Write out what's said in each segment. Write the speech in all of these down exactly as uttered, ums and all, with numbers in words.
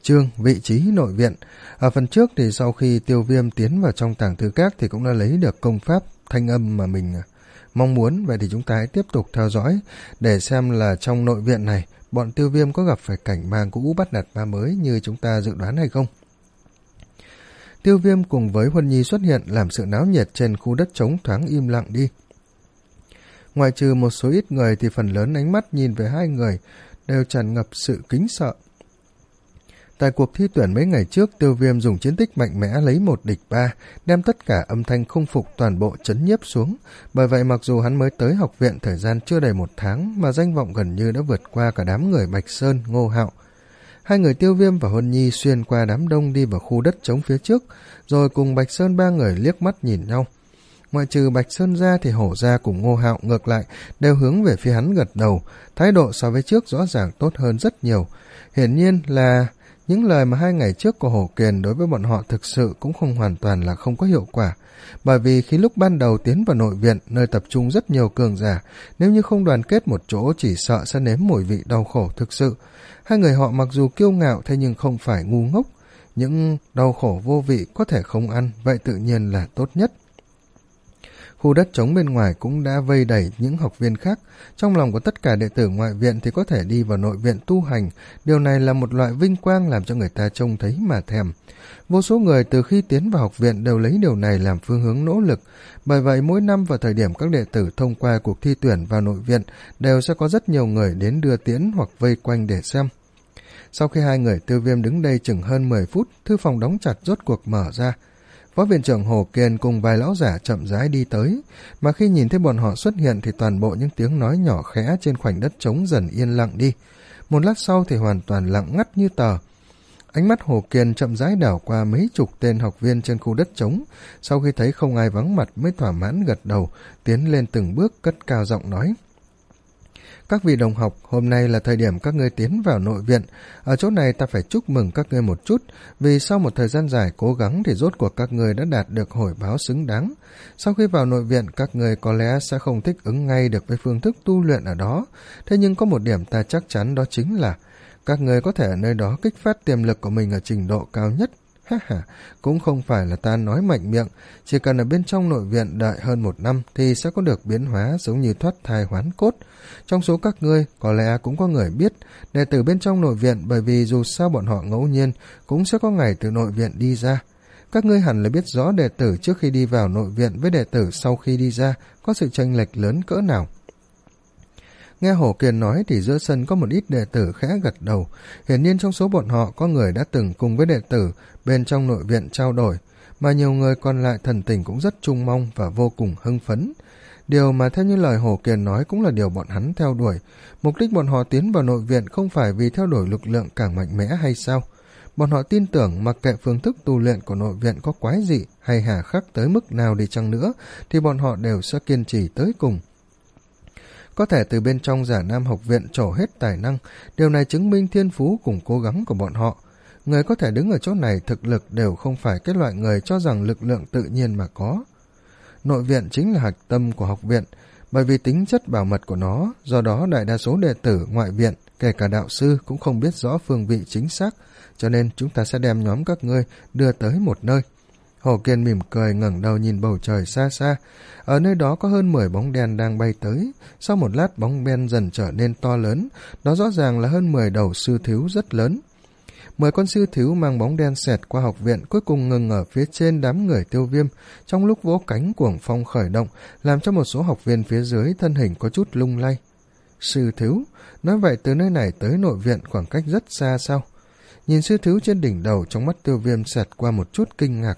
chương vị trí nội viện. Ở phần trước thì sau khi Tiêu Viêm tiến vào trong tàng thư các thì cũng đã lấy được công pháp thanh âm mà mình mong muốn. Vậy thì chúng ta hãy tiếp tục theo dõi để xem là trong nội viện này bọn Tiêu Viêm có gặp phải cảnh ma cũ bắt nạt ma mới như chúng ta dự đoán hay không. Tiêu Viêm cùng với Huân Nhi xuất hiện làm sự náo nhiệt trên khu đất trống thoáng im lặng đi. Ngoài trừ một số ít người thì phần lớn ánh mắt nhìn về hai người đều tràn ngập sự kính sợ. Tại cuộc thi tuyển mấy ngày trước, Tiêu Viêm dùng chiến tích mạnh mẽ lấy một địch ba, đem tất cả âm thanh không phục toàn bộ trấn nhiếp xuống. Bởi vậy mặc dù hắn mới tới học viện thời gian chưa đầy một tháng mà danh vọng gần như đã vượt qua cả đám người Bạch Sơn, Ngô Hạo. Hai người Tiêu Viêm và Huân Nhi xuyên qua đám đông đi vào khu đất trống phía trước, rồi cùng Bạch Sơn ba người liếc mắt nhìn nhau. Ngoại trừ Bạch Sơn ra thì Hổ ra cùng Ngô Hạo ngược lại đều hướng về phía hắn gật đầu, thái độ so với trước rõ ràng tốt hơn rất nhiều. Hiển nhiên là những lời mà hai ngày trước của Hổ Kiền đối với bọn họ thực sự cũng không hoàn toàn là không có hiệu quả. Bởi vì khi lúc ban đầu tiến vào nội viện, nơi tập trung rất nhiều cường giả, nếu như không đoàn kết một chỗ chỉ sợ sẽ nếm mùi vị đau khổ thực sự. Hai người họ mặc dù kiêu ngạo thế nhưng không phải ngu ngốc. Những đau khổ vô vị có thể không ăn, vậy tự nhiên là tốt nhất. Khu đất trống bên ngoài cũng đã vây đầy những học viên khác. Trong lòng của tất cả đệ tử ngoại viện thì có thể đi vào nội viện tu hành. Điều này là một loại vinh quang làm cho người ta trông thấy mà thèm. Vô số người từ khi tiến vào học viện đều lấy điều này làm phương hướng nỗ lực. Bởi vậy mỗi năm vào thời điểm các đệ tử thông qua cuộc thi tuyển vào nội viện đều sẽ có rất nhiều người đến đưa tiễn hoặc vây quanh để xem. Sau khi hai người Tiêu Viêm đứng đây chừng hơn mười phút, thư phòng đóng chặt rốt cuộc mở ra. Phó viện trưởng Hồ Kiền cùng vài lão giả chậm rãi đi tới, mà khi nhìn thấy bọn họ xuất hiện thì toàn bộ những tiếng nói nhỏ khẽ trên khoảnh đất trống dần yên lặng đi. Một lát sau thì hoàn toàn lặng ngắt như tờ. Ánh mắt Hồ Kiền chậm rãi đảo qua mấy chục tên học viên trên khu đất trống, sau khi thấy không ai vắng mặt mới thỏa mãn gật đầu, tiến lên từng bước cất cao giọng nói. Các vị đồng học, hôm nay là thời điểm các ngươi tiến vào nội viện. Ở chỗ này ta phải chúc mừng các ngươi một chút, vì sau một thời gian dài cố gắng thì rốt cuộc các ngươi đã đạt được hồi báo xứng đáng. Sau khi vào nội viện, các ngươi có lẽ sẽ không thích ứng ngay được với phương thức tu luyện ở đó. Thế nhưng có một điểm ta chắc chắn đó chính là các ngươi có thể ở nơi đó kích phát tiềm lực của mình ở trình độ cao nhất. Ha ha, cũng không phải là ta nói mạnh miệng, chỉ cần ở bên trong nội viện đợi hơn một năm thì sẽ có được biến hóa giống như thoát thai hoán cốt. Trong số các ngươi, có lẽ cũng có người biết đệ tử bên trong nội viện, bởi vì dù sao bọn họ ngẫu nhiên cũng sẽ có ngày từ nội viện đi ra. Các ngươi hẳn là biết rõ đệ tử trước khi đi vào nội viện với đệ tử sau khi đi ra có sự chênh lệch lớn cỡ nào. Nghe Hổ Kiền nói thì giữa sân có một ít đệ tử khẽ gật đầu. Hiển nhiên trong số bọn họ có người đã từng cùng với đệ tử bên trong nội viện trao đổi, mà nhiều người còn lại thần tình cũng rất trông mong và vô cùng hưng phấn. Điều mà theo như lời Hổ Kiền nói cũng là điều bọn hắn theo đuổi. Mục đích bọn họ tiến vào nội viện không phải vì theo đuổi lực lượng càng mạnh mẽ hay sao. Bọn họ tin tưởng mặc kệ phương thức tu luyện của nội viện có quái dị hay hà khắc tới mức nào đi chăng nữa thì bọn họ đều sẽ kiên trì tới cùng. Có thể từ bên trong Giả Nam học viện trổ hết tài năng, điều này chứng minh thiên phú cùng cố gắng của bọn họ. Người có thể đứng ở chỗ này thực lực đều không phải cái loại người cho rằng lực lượng tự nhiên mà có. Nội viện chính là hạch tâm của học viện, bởi vì tính chất bảo mật của nó, do đó đại đa số đệ tử ngoại viện, kể cả đạo sư cũng không biết rõ phương vị chính xác, cho nên chúng ta sẽ đem nhóm các ngươi đưa tới một nơi. Hồ Kiên mỉm cười ngẩng đầu nhìn bầu trời xa xa. Ở nơi đó có hơn mười bóng đen đang bay tới. Sau một lát bóng đen dần trở nên to lớn. Đó rõ ràng là hơn mười đầu sư thíu rất lớn. Mười con sư thíu mang bóng đen xẹt qua học viện, cuối cùng ngừng ở phía trên đám người Tiêu Viêm. Trong lúc vỗ cánh cuồng phong khởi động, làm cho một số học viên phía dưới thân hình có chút lung lay. Sư thíu? Nói vậy từ nơi này tới nội viện khoảng cách rất xa sao? Nhìn sư thíu trên đỉnh đầu, trong mắt Tiêu Viêm xẹt qua một chút kinh ngạc.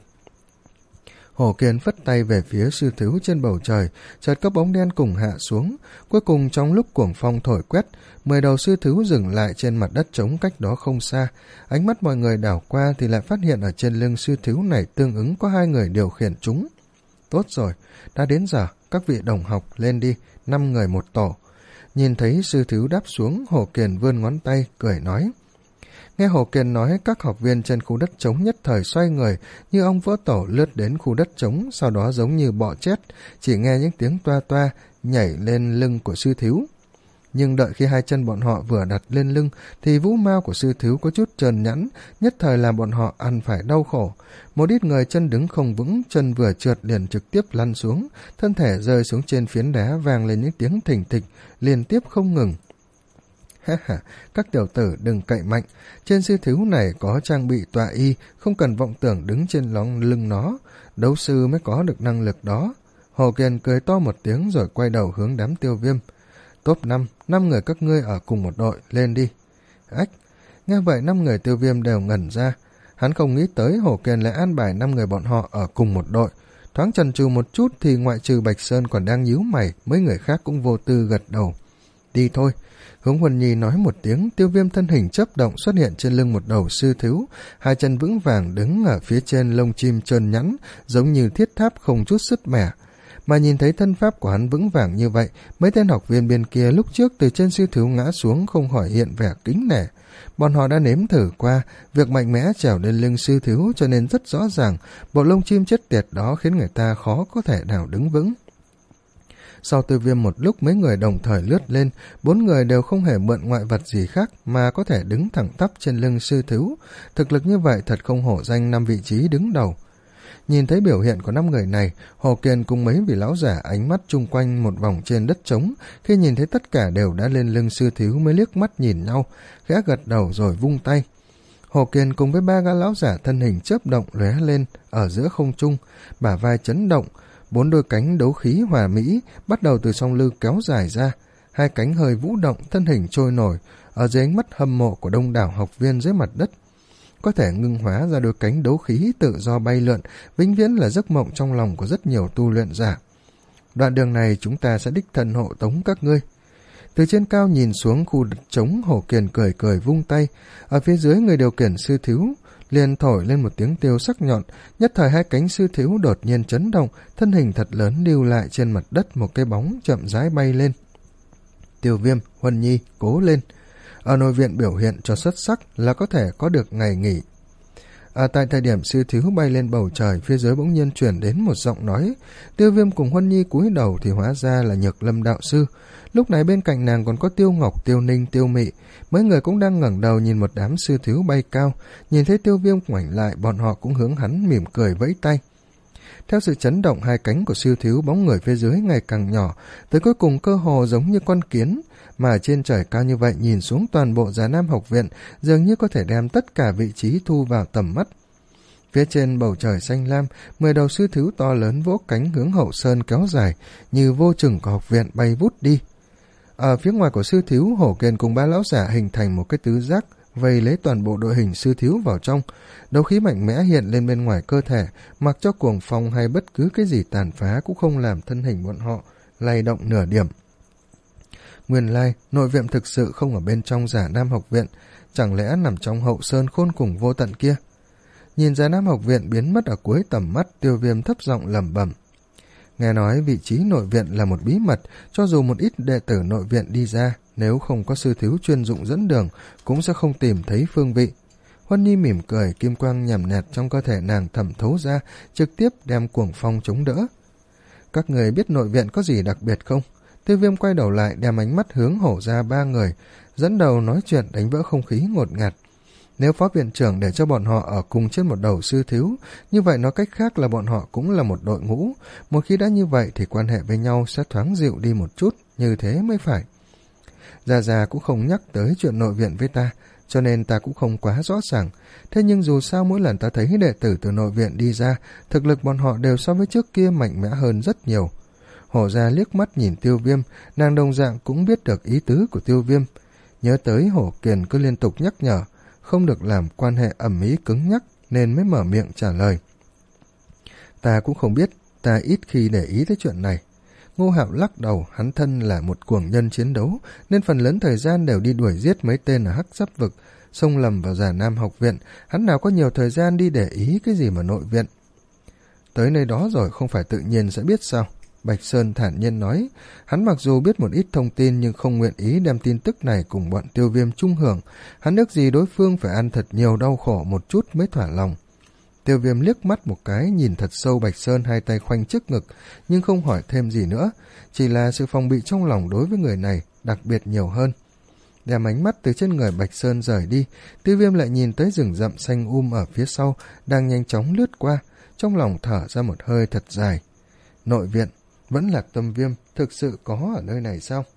Hồ Kiên phất tay về phía sư thíu trên bầu trời, chợt các bóng đen cùng hạ xuống. Cuối cùng trong lúc cuồng phong thổi quét, mười đầu sư thíu dừng lại trên mặt đất trống cách đó không xa. Ánh mắt mọi người đảo qua thì lại phát hiện ở trên lưng sư thíu này tương ứng có hai người điều khiển chúng. Tốt rồi, đã đến giờ, các vị đồng học lên đi, năm người một tổ. Nhìn thấy sư thíu đáp xuống, Hồ Kiền vươn ngón tay, cười nói. Nghe Hồ Kiền nói, các học viên trên khu đất trống nhất thời xoay người, như ong vỡ tổ lướt đến khu đất trống, sau đó giống như bọ chết, chỉ nghe những tiếng toa toa nhảy lên lưng của sư thíu. nhưng đợi khi hai chân bọn họ vừa đặt lên lưng thì vũ mao của sư thiếu có chút trơn nhẵn, nhất thời làm bọn họ ăn phải đau khổ. Một ít người chân đứng không vững, chân vừa trượt liền trực tiếp lăn xuống, thân thể rơi xuống trên phiến đá, vang lên những tiếng thình thịch liên tiếp không ngừng. Ha ha, các tiểu tử đừng cậy mạnh, trên sư thiếu này có trang bị tọa y, không cần vọng tưởng đứng trên lóng lưng nó, đấu sư mới có được năng lực đó. Hồ Kiền cười to một tiếng rồi quay đầu hướng đám Tiêu Viêm. Top năm, năm người các ngươi ở cùng một đội, lên đi. Ách, nghe vậy năm người Tiêu Viêm đều ngẩn ra. Hắn không nghĩ tới Hồ Kiền lại an bài năm người bọn họ ở cùng một đội. Thoáng chần chừ một chút thì ngoại trừ Bạch Sơn còn đang nhíu mày, mấy người khác cũng vô tư gật đầu. Đi thôi. Hướng Huân Nhi nói một tiếng, Tiêu Viêm thân hình chớp động xuất hiện trên lưng một đầu sư thiếu, hai chân vững vàng đứng ở phía trên lông chim trơn nhẵn, giống như thiết tháp không chút sứt mẻ. Mà nhìn thấy thân pháp của hắn vững vàng như vậy, mấy tên học viên bên kia lúc trước từ trên sư thiếu ngã xuống không khỏi hiện vẻ kính nể. Bọn họ đã nếm thử qua việc mạnh mẽ trèo lên lưng sư thiếu, cho nên rất rõ ràng bộ lông chim chết tiệt đó khiến người ta khó có thể nào đứng vững. Sau Tiêu Viêm một lúc, mấy người đồng thời lướt lên, bốn người đều không hề mượn ngoại vật gì khác mà có thể đứng thẳng tắp trên lưng sư thiếu. Thực lực như vậy thật không hổ danh năm vị trí đứng đầu. Nhìn thấy biểu hiện của năm người này, Hồ Kiền cùng mấy vị lão giả ánh mắt chung quanh một vòng trên đất trống, khi nhìn thấy tất cả đều đã lên lưng sư thiếu mới liếc mắt nhìn nhau, khẽ gật đầu rồi vung tay. Hồ Kiền cùng với ba gã lão giả thân hình chớp động lóe lên ở giữa không trung, bả vai chấn động, bốn đôi cánh đấu khí hòa mỹ bắt đầu từ song lưng kéo dài ra, hai cánh hơi vũ động, thân hình trôi nổi ở dưới ánh mắt hâm mộ của đông đảo học viên dưới mặt đất. Có thể ngưng hóa ra đôi cánh đấu khí tự do bay lượn, vĩnh viễn là giấc mộng trong lòng của rất nhiều tu luyện giả. Đoạn đường này chúng ta sẽ đích thân hộ tống các ngươi. Từ trên cao nhìn xuống khu đất trống, Hồ Kiền cười cười vung tay, ở phía dưới người điều khiển sư thiếu liền thổi lên một tiếng tiêu sắc nhọn, nhất thời hai cánh sư thiếu đột nhiên chấn động, thân hình thật lớn lưu lại trên mặt đất, một cái bóng chậm rãi bay lên. Tiêu Viêm, Huân Nhi, cố lên. Ở nội viện biểu hiện cho xuất sắc là có thể có được ngày nghỉ. À, tại thời điểm sư thiếu bay lên bầu trời, phía dưới bỗng nhiên chuyển đến một giọng nói. Tiêu Viêm cùng Huân Nhi cúi đầu thì hóa ra là Nhược Lâm đạo sư. Lúc này bên cạnh nàng còn có Tiêu Ngọc, Tiêu Ninh, Tiêu Mị. Mấy người cũng đang ngẩng đầu nhìn một đám sư thiếu bay cao. Nhìn thấy Tiêu Viêm ngoảnh lại, bọn họ cũng hướng hắn mỉm cười vẫy tay. Theo sự chấn động hai cánh của sư thiếu, bóng người phía dưới ngày càng nhỏ, tới cuối cùng cơ hồ giống như con kiến. Mà trên trời cao như vậy, nhìn xuống toàn bộ Già Nam học viện, dường như có thể đem tất cả vị trí thu vào tầm mắt. Phía trên bầu trời xanh lam, mười đầu sư thiếu to lớn vỗ cánh hướng hậu sơn kéo dài, như vô chừng của học viện bay vút đi. Ở phía ngoài của sư thiếu, Hổ Kiền cùng ba lão giả hình thành một cái tứ giác, vây lấy toàn bộ đội hình sư thiếu vào trong. Đấu khí mạnh mẽ hiện lên bên ngoài cơ thể, mặc cho cuồng phong hay bất cứ cái gì tàn phá cũng không làm thân hình bọn họ lay động nửa điểm. Nguyên lai, nội viện thực sự không ở bên trong Già Nam học viện, chẳng lẽ nằm trong hậu sơn khôn cùng vô tận kia? Nhìn Già Nam học viện biến mất ở cuối tầm mắt, Tiêu Viêm thấp giọng lẩm bẩm. Nghe nói vị trí nội viện là một bí mật, cho dù một ít đệ tử nội viện đi ra, nếu không có sư thiếu chuyên dụng dẫn đường, cũng sẽ không tìm thấy phương vị. Huân Nhi mỉm cười, kim quang nhằm nhạt trong cơ thể nàng thẩm thấu ra, trực tiếp đem cuồng phong chống đỡ. Các người biết nội viện có gì đặc biệt không? Tiêu Viêm quay đầu lại, đem ánh mắt hướng hổ ra ba người, dẫn đầu nói chuyện đánh vỡ không khí ngột ngạt. Nếu phó viện trưởng để cho bọn họ ở cùng trên một đầu sư thiếu, như vậy nói cách khác là bọn họ cũng là một đội ngũ. Một khi đã như vậy thì quan hệ với nhau sẽ thoáng dịu đi một chút, như thế mới phải. Già già cũng không nhắc tới chuyện nội viện với ta, cho nên ta cũng không quá rõ ràng. Thế nhưng dù sao mỗi lần ta thấy đệ tử từ nội viện đi ra, thực lực bọn họ đều so với trước kia mạnh mẽ hơn rất nhiều. Hổ ra liếc mắt nhìn Tiêu Viêm, nàng đồng dạng cũng biết được ý tứ của Tiêu Viêm. Nhớ tới Hổ Kiền cứ liên tục nhắc nhở, không được làm quan hệ ẩm ý cứng nhắc, nên mới mở miệng trả lời. Ta cũng không biết, ta ít khi để ý tới chuyện này. Ngô Hạo lắc đầu, hắn thân là một cuồng nhân chiến đấu, nên phần lớn thời gian đều đi đuổi giết mấy tên ở Hắc Giáp vực, xông lầm vào Già Nam học viện, hắn nào có nhiều thời gian đi để ý cái gì mà nội viện. Tới nơi đó rồi không phải tự nhiên sẽ biết sao? Bạch Sơn thản nhiên nói, hắn mặc dù biết một ít thông tin nhưng không nguyện ý đem tin tức này cùng bọn Tiêu Viêm chung hưởng, hắn ước gì đối phương phải ăn thật nhiều đau khổ một chút mới thỏa lòng. Tiêu Viêm liếc mắt một cái, nhìn thật sâu Bạch Sơn hai tay khoanh trước ngực, nhưng không hỏi thêm gì nữa, chỉ là sự phòng bị trong lòng đối với người này đặc biệt nhiều hơn. Đem ánh mắt từ trên người Bạch Sơn rời đi, Tiêu Viêm lại nhìn tới rừng rậm xanh um ở phía sau, đang nhanh chóng lướt qua, trong lòng thở ra một hơi thật dài. Nội viện, vẫn Lạc Tâm Viêm, thực sự có ở nơi này sao?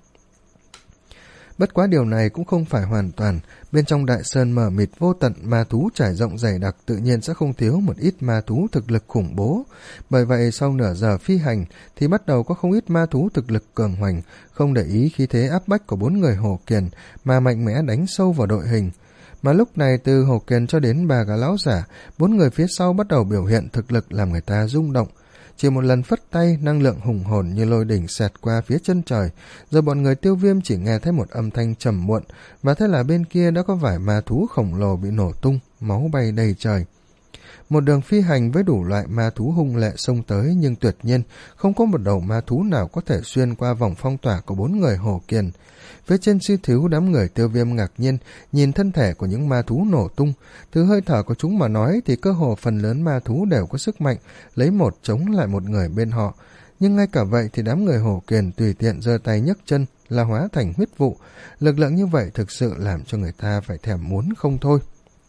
Bất quá điều này cũng không phải hoàn toàn, bên trong đại sơn mờ mịt vô tận, ma thú trải rộng dày đặc, tự nhiên sẽ không thiếu một ít ma thú thực lực khủng bố. Bởi vậy sau nửa giờ phi hành thì bắt đầu có không ít ma thú thực lực cường hoành, không để ý khí thế áp bách của bốn người Hổ Kiền mà mạnh mẽ đánh sâu vào đội hình. Mà lúc này từ Hổ Kiền cho đến bà gã lão giả, bốn người phía sau bắt đầu biểu hiện thực lực làm người ta rung động. Chỉ một lần phất tay, năng lượng hùng hồn như lôi đỉnh xẹt qua phía chân trời, rồi bọn người Tiêu Viêm chỉ nghe thấy một âm thanh trầm muộn, và thế là bên kia đã có vài ma thú khổng lồ bị nổ tung, máu bay đầy trời. Một đường phi hành với đủ loại ma thú hung lệ xông tới, nhưng tuyệt nhiên không có một đầu ma thú nào có thể xuyên qua vòng phong tỏa của bốn người Hổ Kiền. Phía trên sư thiếu, đám người Tiêu Viêm ngạc nhiên nhìn thân thể của những ma thú nổ tung. Từ hơi thở của chúng mà nói thì cơ hồ phần lớn ma thú đều có sức mạnh lấy một chống lại một người bên họ. Nhưng ngay cả vậy thì đám người Hổ Kiền tùy tiện giơ tay nhấc chân là hóa thành huyết vụ. Lực lượng như vậy thực sự làm cho người ta phải thèm muốn không thôi.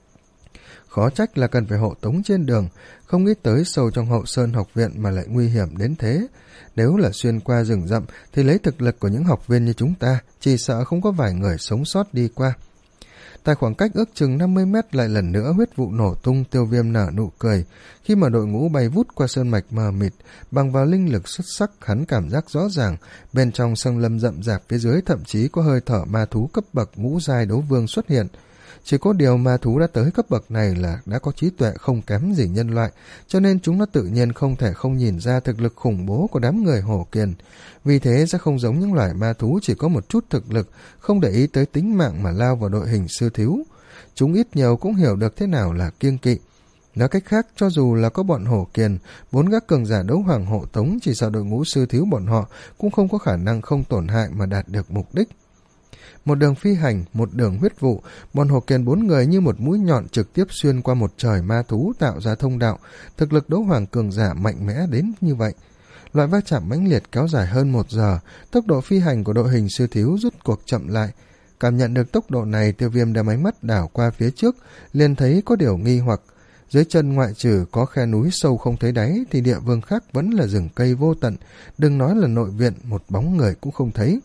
Khó trách là cần phải hộ tống trên đường, không nghĩ tới sâu trong Hậu Sơn học viện mà lại nguy hiểm đến thế. Nếu là xuyên qua rừng rậm thì lấy thực lực của những học viên như chúng ta, chỉ sợ không có vài người sống sót đi qua. Tại khoảng cách ước chừng năm mươi mét lại lần nữa huyết vụ nổ tung, Tiêu Viêm nở nụ cười. Khi mà đội ngũ bay vút qua sơn mạch mờ mịt, bằng vào linh lực xuất sắc, hắn cảm giác rõ ràng, bên trong sông lâm rậm rạp phía dưới thậm chí có hơi thở ma thú cấp bậc ngũ giai đấu vương xuất hiện. Chỉ có điều ma thú đã tới cấp bậc này là đã có trí tuệ không kém gì nhân loại, cho nên chúng nó tự nhiên không thể không nhìn ra thực lực khủng bố của đám người Hổ Kiền. Vì thế sẽ không giống những loài ma thú chỉ có một chút thực lực, không để ý tới tính mạng mà lao vào đội hình sư thiếu. Chúng ít nhiều cũng hiểu được thế nào là kiêng kỵ. Nói cách khác, cho dù là có bọn Hổ Kiền, bốn gác cường giả đấu hoàng hộ tống, chỉ sợ đội ngũ sư thiếu bọn họ cũng không có khả năng không tổn hại mà đạt được mục đích. Một đường phi hành, một đường huyết vụ, bọn Hổ Kiền bốn người như một mũi nhọn trực tiếp xuyên qua một trời ma thú tạo ra thông đạo, thực lực đấu hoàng cường giả mạnh mẽ đến như vậy. Loại va chạm mãnh liệt kéo dài hơn một giờ, tốc độ phi hành của đội hình sư thiếu rút cuộc chậm lại. Cảm nhận được tốc độ này, Tiêu Viêm đem ánh mắt đảo qua phía trước, liền thấy có điều nghi hoặc. Dưới chân ngoại trừ có khe núi sâu không thấy đáy thì địa phương khác vẫn là rừng cây vô tận, đừng nói là nội viện, một bóng người cũng không thấy.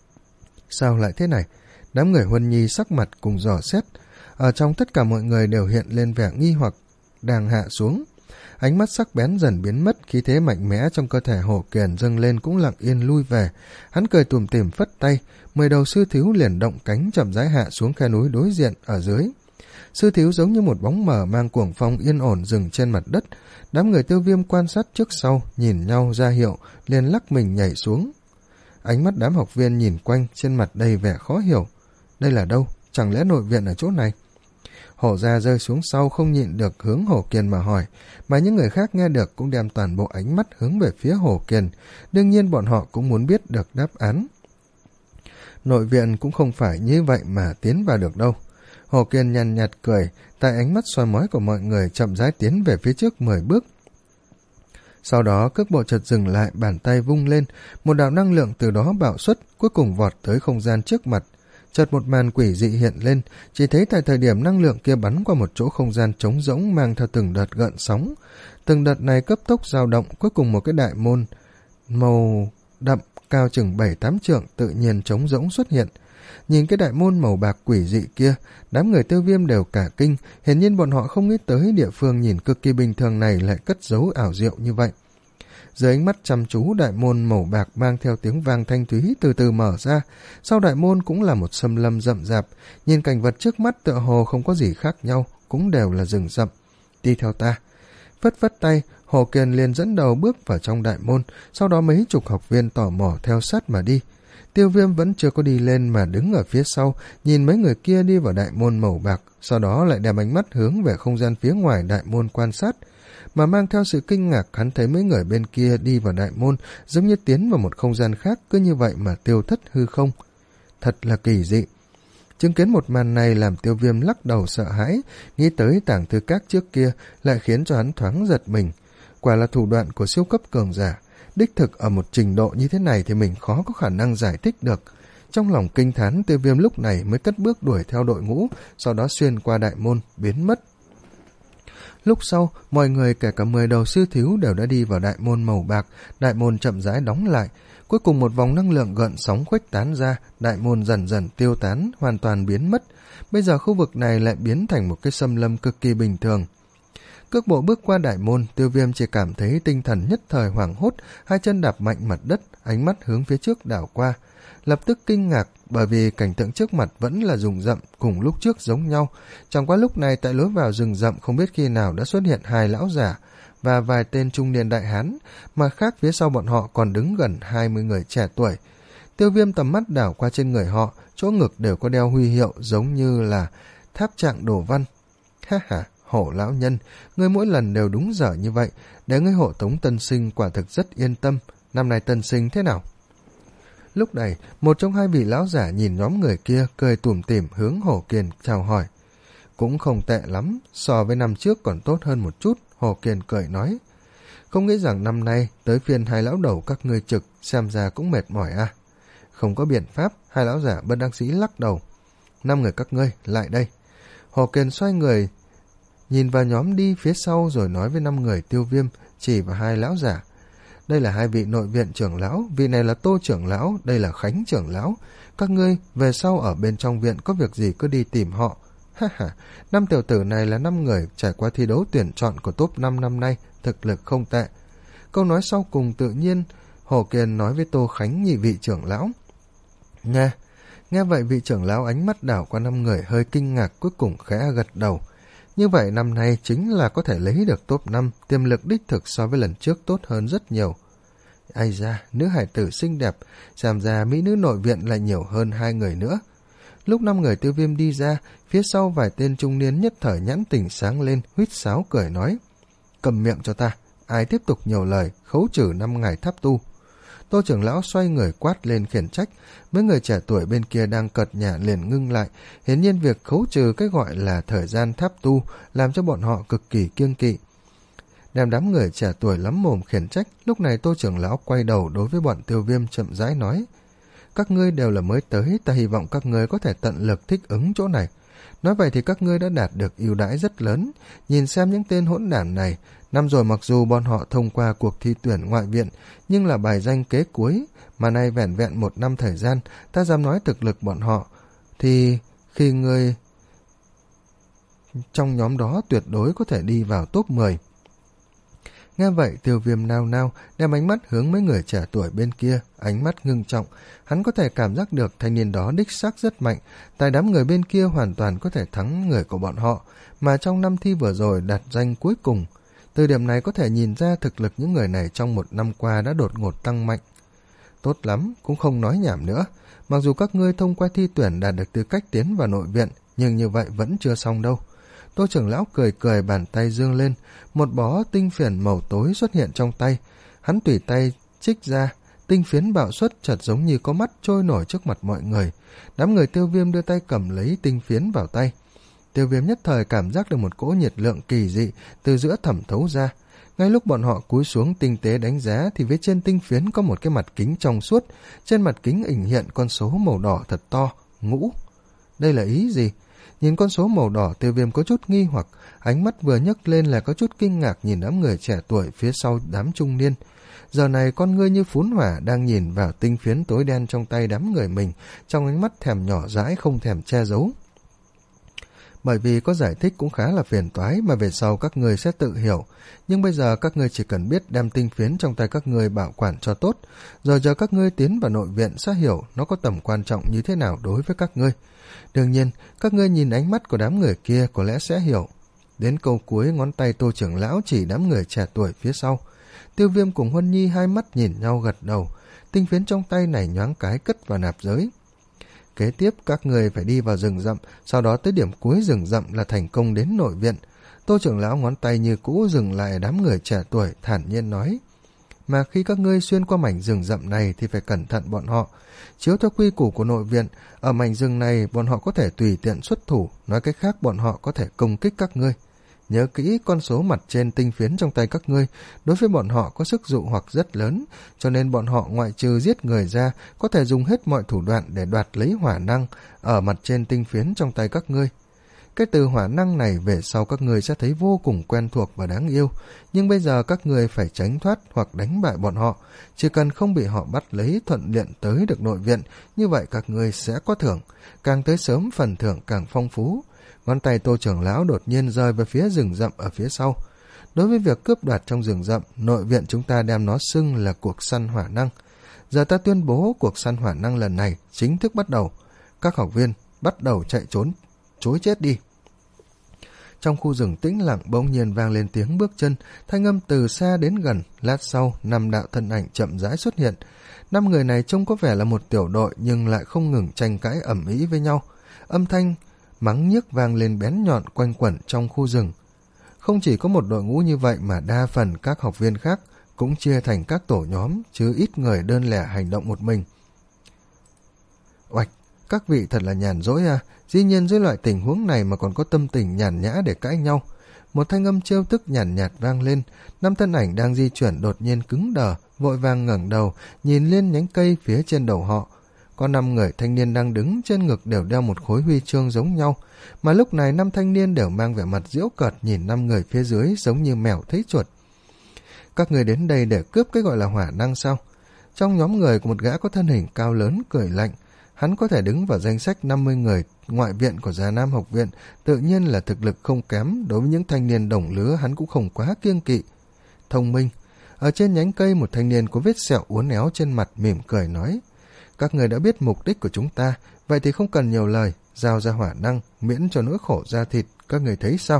Sao lại thế này? Đám người Huân Nhi sắc mặt cùng dò xét. Ở trong tất cả mọi người đều hiện lên vẻ nghi hoặc, đang hạ xuống. Ánh mắt sắc bén dần biến mất, khí thế mạnh mẽ trong cơ thể Hổ Kiền dâng lên cũng lặng yên lui về. Hắn cười tủm tỉm phất tay, mười đầu sư thiếu liền động cánh chậm rãi hạ xuống khe núi đối diện ở dưới. Sư thiếu giống như một bóng mờ mang cuồng phong yên ổn dừng trên mặt đất. Đám người Tiêu Viêm quan sát trước sau, nhìn nhau ra hiệu, liền lắc mình nhảy xuống. Ánh mắt đám học viên nhìn quanh, trên mặt đầy vẻ khó hiểu. Đây là đâu? Chẳng lẽ nội viện ở chỗ này? Hổ Gia rơi xuống sau không nhịn được hướng Hổ Kiền mà hỏi, mà những người khác nghe được cũng đem toàn bộ ánh mắt hướng về phía Hổ Kiền. Đương nhiên bọn họ cũng muốn biết được đáp án. Nội viện cũng không phải như vậy mà tiến vào được đâu. Hổ Kiền nhàn nhạt cười, tại ánh mắt soi mói của mọi người chậm rãi tiến về phía trước mười bước. Sau đó cước bộ chợt dừng lại, bàn tay vung lên, một đạo năng lượng từ đó bạo xuất, cuối cùng vọt tới không gian trước mặt. Chợt một màn quỷ dị hiện lên, chỉ thấy tại thời điểm năng lượng kia bắn qua một chỗ không gian trống rỗng mang theo từng đợt gợn sóng. Từng đợt này cấp tốc dao động, cuối cùng một cái đại môn màu đậm cao chừng bảy tám trượng tự nhiên trống rỗng xuất hiện. Nhìn cái đại môn màu bạc quỷ dị kia, đám người Tiêu Viêm đều cả kinh, hiển nhiên bọn họ không nghĩ tới địa phương nhìn cực kỳ bình thường này lại cất giấu ảo diệu như vậy. Dưới ánh mắt chăm chú, đại môn màu bạc mang theo tiếng vang thanh thúy từ từ mở ra, sau đại môn cũng là một xâm lâm rậm rạp, nhìn cảnh vật trước mắt tựa hồ không có gì khác nhau, cũng đều là rừng rậm. Đi theo ta. Phất phất tay, Hổ Kiền liền dẫn đầu bước vào trong đại môn, sau đó mấy chục học viên tò mò theo sát mà đi. Tiêu Viêm vẫn chưa có đi lên mà đứng ở phía sau, nhìn mấy người kia đi vào đại môn màu bạc, sau đó lại đem ánh mắt hướng về không gian phía ngoài đại môn quan sát. Mà mang theo sự kinh ngạc, hắn thấy mấy người bên kia đi vào đại môn, giống như tiến vào một không gian khác, cứ như vậy mà tiêu thất hư không. Thật là kỳ dị. Chứng kiến một màn này làm Tiêu Viêm lắc đầu sợ hãi, nghĩ tới tảng thư các trước kia lại khiến cho hắn thoáng giật mình. Quả là thủ đoạn của siêu cấp cường giả. Đích thực ở một trình độ như thế này thì mình khó có khả năng giải thích được. Trong lòng kinh thán, Tiêu Viêm lúc này mới cất bước đuổi theo đội ngũ, sau đó xuyên qua đại môn, biến mất. Lúc sau, mọi người kể cả mười đầu sư thiếu đều đã đi vào đại môn màu bạc, đại môn chậm rãi đóng lại. Cuối cùng một vòng năng lượng gợn sóng khuếch tán ra, đại môn dần dần tiêu tán, hoàn toàn biến mất. Bây giờ khu vực này lại biến thành một cái xâm lâm cực kỳ bình thường. Cước bộ bước qua đại môn, Tiêu Viêm chỉ cảm thấy tinh thần nhất thời hoảng hốt, hai chân đạp mạnh mặt đất, ánh mắt hướng phía trước đảo qua. Lập tức kinh ngạc, bởi vì cảnh tượng trước mặt vẫn là rừng rậm cùng lúc trước giống nhau. Chẳng qua lúc này tại lối vào rừng rậm không biết khi nào đã xuất hiện hai lão giả và vài tên trung niên đại hán, mà khác phía sau bọn họ còn đứng gần hai mươi người trẻ tuổi. Tiêu Viêm tầm mắt đảo qua trên người họ, chỗ ngực đều có đeo huy hiệu giống như là tháp trạng đồ văn. Ha ha, Hổ lão nhân, ngươi mỗi lần đều đúng giờ như vậy, để ngươi hộ tống tân sinh quả thực rất yên tâm. Năm nay tân sinh thế nào? Lúc này, một trong hai vị lão giả nhìn nhóm người kia, cười tủm tỉm hướng Hồ Kiền chào hỏi. Cũng không tệ lắm, so với năm trước còn tốt hơn một chút, Hồ Kiền cười nói. Không nghĩ rằng năm nay, tới phiên hai lão đầu các ngươi trực, xem ra cũng mệt mỏi à. Không có biện pháp, hai lão giả bất đắc dĩ lắc đầu. Năm người các ngươi, lại đây. Hồ Kiền xoay người, nhìn vào nhóm đi phía sau rồi nói với năm người Tiêu Viêm, chỉ vào hai lão giả. Đây là hai vị nội viện trưởng lão, vị này là Tô trưởng lão, đây là Khánh trưởng lão. Các ngươi về sau ở bên trong viện có việc gì cứ đi tìm họ. Ha ha, năm tiểu tử này là năm người trải qua thi đấu tuyển chọn của top năm năm nay, thực lực không tệ. Câu nói sau cùng tự nhiên, Hồ Kiền nói với Tô Khánh nhị vị trưởng lão. Nghe, nghe vậy vị trưởng lão ánh mắt đảo qua năm người hơi kinh ngạc, cuối cùng khẽ gật đầu. Như vậy năm nay chính là có thể lấy được top năm, tiềm lực đích thực so với lần trước tốt hơn rất nhiều. Ai ra, nữ hải tử xinh đẹp, xem ra mỹ nữ nội viện lại nhiều hơn hai người nữa. Lúc năm người Tiêu Viêm đi ra, phía sau vài tên trung niên nhất thời nhãn tỉnh sáng lên, huýt sáo cười nói. Cầm miệng cho ta, ai tiếp tục nhiều lời, khấu trừ năm ngày tháp tu. Tô trưởng lão xoay người quát lên khiển trách, mấy người trẻ tuổi bên kia đang cợt nhả liền ngưng lại, hiển nhiên việc khấu trừ cái gọi là thời gian tháp tu làm cho bọn họ cực kỳ kiêng kỵ. Đem đám người trẻ tuổi lắm mồm khiển trách, lúc này Tô trưởng lão quay đầu đối với bọn Tiêu Viêm chậm rãi nói. Các ngươi đều là mới tới, ta hy vọng các ngươi có thể tận lực thích ứng chỗ này. Nói vậy thì các ngươi đã đạt được ưu đãi rất lớn, nhìn xem những tên hỗn đản này. Năm rồi mặc dù bọn họ thông qua cuộc thi tuyển ngoại viện, nhưng là bài danh kế cuối, mà nay vẻn vẹn một năm thời gian, ta dám nói thực lực bọn họ, thì khi ngươi trong nhóm đó tuyệt đối có thể đi vào top mười. Nghe vậy Tiêu Viêm nao nao, đem ánh mắt hướng mấy người trẻ tuổi bên kia, ánh mắt ngưng trọng. Hắn có thể cảm giác được thanh niên đó đích xác rất mạnh, tại đám người bên kia hoàn toàn có thể thắng người của bọn họ, mà trong năm thi vừa rồi đạt danh cuối cùng. Từ điểm này có thể nhìn ra thực lực những người này trong một năm qua đã đột ngột tăng mạnh. Tốt lắm, cũng không nói nhảm nữa. Mặc dù các ngươi thông qua thi tuyển đạt được tư cách tiến vào nội viện, nhưng như vậy vẫn chưa xong đâu. Tô trưởng lão cười cười, bàn tay dương lên, một bó tinh phiến màu tối xuất hiện trong tay. Hắn tùy tay trích ra, tinh phiến bạo xuất chợt giống như có mắt trôi nổi trước mặt mọi người. Đám người Tiêu Viêm đưa tay cầm lấy tinh phiến vào tay. Tiêu Viêm nhất thời cảm giác được một cỗ nhiệt lượng kỳ dị từ giữa thẩm thấu ra. Ngay lúc bọn họ cúi xuống tinh tế đánh giá thì phía trên tinh phiến có một cái mặt kính trong suốt, trên mặt kính ẩn hiện con số màu đỏ thật to, ngũ. Đây là ý gì? Nhìn con số màu đỏ, Tiêu Viêm có chút nghi hoặc, ánh mắt vừa nhấc lên là có chút kinh ngạc nhìn đám người trẻ tuổi phía sau đám trung niên. Giờ này con ngươi như phún hỏa đang nhìn vào tinh phiến tối đen trong tay đám người mình, trong ánh mắt thèm nhỏ dãi không thèm che giấu. Bởi vì có giải thích cũng khá là phiền toái mà về sau các người sẽ tự hiểu, nhưng bây giờ các ngươi chỉ cần biết đem tinh phiến trong tay các ngươi bảo quản cho tốt, rồi chờ các ngươi tiến vào nội viện sẽ hiểu nó có tầm quan trọng như thế nào đối với các ngươi. Đương nhiên, các ngươi nhìn ánh mắt của đám người kia có lẽ sẽ hiểu. Đến câu cuối, ngón tay Tô trưởng lão chỉ đám người trẻ tuổi phía sau. Tiêu Viêm cùng Huân Nhi hai mắt nhìn nhau gật đầu, tinh phiến trong tay này nhoáng cái cất vào nạp giới. Kế tiếp các người phải đi vào rừng rậm, sau đó tới điểm cuối rừng rậm là thành công đến nội viện. Tô trưởng lão ngón tay như cũ dừng lại đám người trẻ tuổi, thản nhiên nói. Mà khi các ngươi xuyên qua mảnh rừng rậm này thì phải cẩn thận bọn họ. Chiếu theo quy củ của nội viện, ở mảnh rừng này bọn họ có thể tùy tiện xuất thủ, nói cách khác bọn họ có thể công kích các ngươi. Nhớ kỹ, con số mặt trên tinh phiến trong tay các ngươi, đối với bọn họ có sức dụ hoặc rất lớn, cho nên bọn họ ngoại trừ giết người ra, có thể dùng hết mọi thủ đoạn để đoạt lấy hỏa năng ở mặt trên tinh phiến trong tay các ngươi. Cái từ hỏa năng này về sau các ngươi sẽ thấy vô cùng quen thuộc và đáng yêu, nhưng bây giờ các ngươi phải tránh thoát hoặc đánh bại bọn họ. Chỉ cần không bị họ bắt lấy, thuận tiện tới được nội viện, như vậy các ngươi sẽ có thưởng. Càng tới sớm, phần thưởng càng phong phú. Ngón tay Tô trưởng lão đột nhiên rơi về phía rừng rậm ở phía sau. Đối với việc cướp đoạt trong rừng rậm, nội viện chúng ta đem nó xưng là cuộc săn hỏa năng. Giờ ta tuyên bố cuộc săn hỏa năng lần này chính thức bắt đầu. Các học viên bắt đầu chạy trốn, chối chết đi. Trong khu rừng tĩnh lặng bỗng nhiên vang lên tiếng bước chân, thanh âm từ xa đến gần. Lát sau, năm đạo thân ảnh chậm rãi xuất hiện. Năm người này trông có vẻ là một tiểu đội nhưng lại không ngừng tranh cãi ầm ĩ với nhau. Âm thanh mắng nhiếc vang lên bén nhọn quanh quẩn trong khu rừng. Không chỉ có một đội ngũ như vậy mà đa phần các học viên khác cũng chia thành các tổ nhóm, chứ ít người đơn lẻ hành động một mình. Oạch, các vị thật là nhàn rỗi à, dĩ nhiên dưới loại tình huống này mà còn có tâm tình nhàn nhã để cãi nhau. Một thanh âm trêu tức nhàn nhạt, nhạt vang lên, năm thân ảnh đang di chuyển đột nhiên cứng đờ, vội vàng ngẩng đầu, nhìn lên nhánh cây phía trên đầu họ. Có năm người thanh niên đang đứng, trên ngực đều đeo một khối huy chương giống nhau, mà lúc này năm thanh niên đều mang vẻ mặt giễu cợt nhìn năm người phía dưới giống như mèo thấy chuột. Các người đến đây để cướp cái gọi là hỏa năng sao? Trong nhóm người của một gã có thân hình cao lớn cười lạnh, hắn có thể đứng vào danh sách năm mươi người ngoại viện của Già Nam học viện, tự nhiên là thực lực không kém, đối với những thanh niên đồng lứa hắn cũng không quá kiêng kỵ. Thông minh. Ở trên nhánh cây một thanh niên có vết sẹo uốn éo trên mặt mỉm cười nói: các người đã biết mục đích của chúng ta, vậy thì không cần nhiều lời, giao ra hỏa năng, miễn cho nỗi khổ da thịt, các người thấy sao?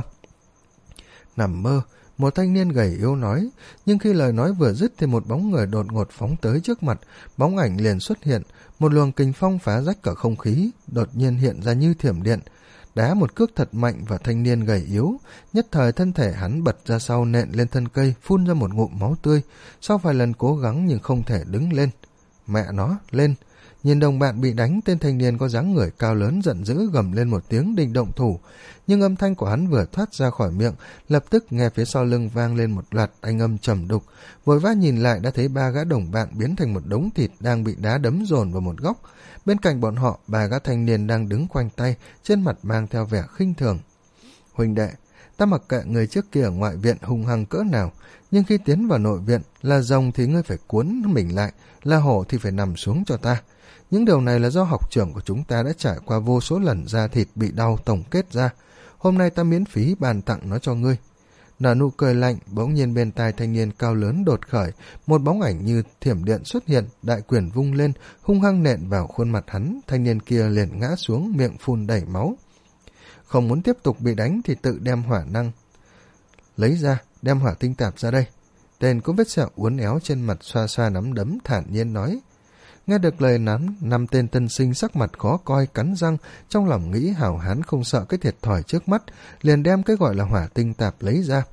Nằm mơ, một thanh niên gầy yếu nói, nhưng khi lời nói vừa dứt thì một bóng người đột ngột phóng tới trước mặt, bóng ảnh liền xuất hiện, một luồng kình phong phá rách cả không khí, đột nhiên hiện ra như thiểm điện, đá một cước thật mạnh vào thanh niên gầy yếu, nhất thời thân thể hắn bật ra sau nện lên thân cây, phun ra một ngụm máu tươi, sau vài lần cố gắng nhưng không thể đứng lên. Mẹ nó, lên! Nhìn đồng bạn bị đánh, tên thanh niên có dáng người cao lớn giận dữ gầm lên một tiếng định động thủ, nhưng âm thanh của hắn vừa thoát ra khỏi miệng, lập tức nghe phía sau lưng vang lên một loạt thanh âm trầm đục, vội vã nhìn lại đã thấy ba gã đồng bạn biến thành một đống thịt đang bị đá đấm dồn vào một góc. Bên cạnh bọn họ, ba gã thanh niên đang đứng khoanh tay, trên mặt mang theo vẻ khinh thường. Huynh đệ, ta mặc kệ người trước kia ở ngoại viện hung hăng cỡ nào, nhưng khi tiến vào nội viện, là rồng thì ngươi phải cuốn mình lại, là hổ thì phải nằm xuống cho ta. Những điều này là do học trưởng của chúng ta đã trải qua vô số lần da thịt bị đau tổng kết ra. Hôm nay ta miễn phí bàn tặng nó cho ngươi. Nở nụ cười lạnh, bỗng nhiên bên tai thanh niên cao lớn đột khởi, một bóng ảnh như thiểm điện xuất hiện, đại quyền vung lên, hung hăng nện vào khuôn mặt hắn, thanh niên kia liền ngã xuống, miệng phun đầy máu. Không muốn tiếp tục bị đánh thì tự đem hỏa năng lấy ra, đem hỏa tinh tạp ra đây. Tên có vết sẹo uốn éo trên mặt xoa xoa nắm đấm thản nhiên nói. Nghe được lời nắm, năm tên tân sinh sắc mặt khó coi cắn răng, trong lòng nghĩ hảo hán không sợ cái thiệt thòi trước mắt, liền đem cái gọi là hỏa tinh tạp lấy ra.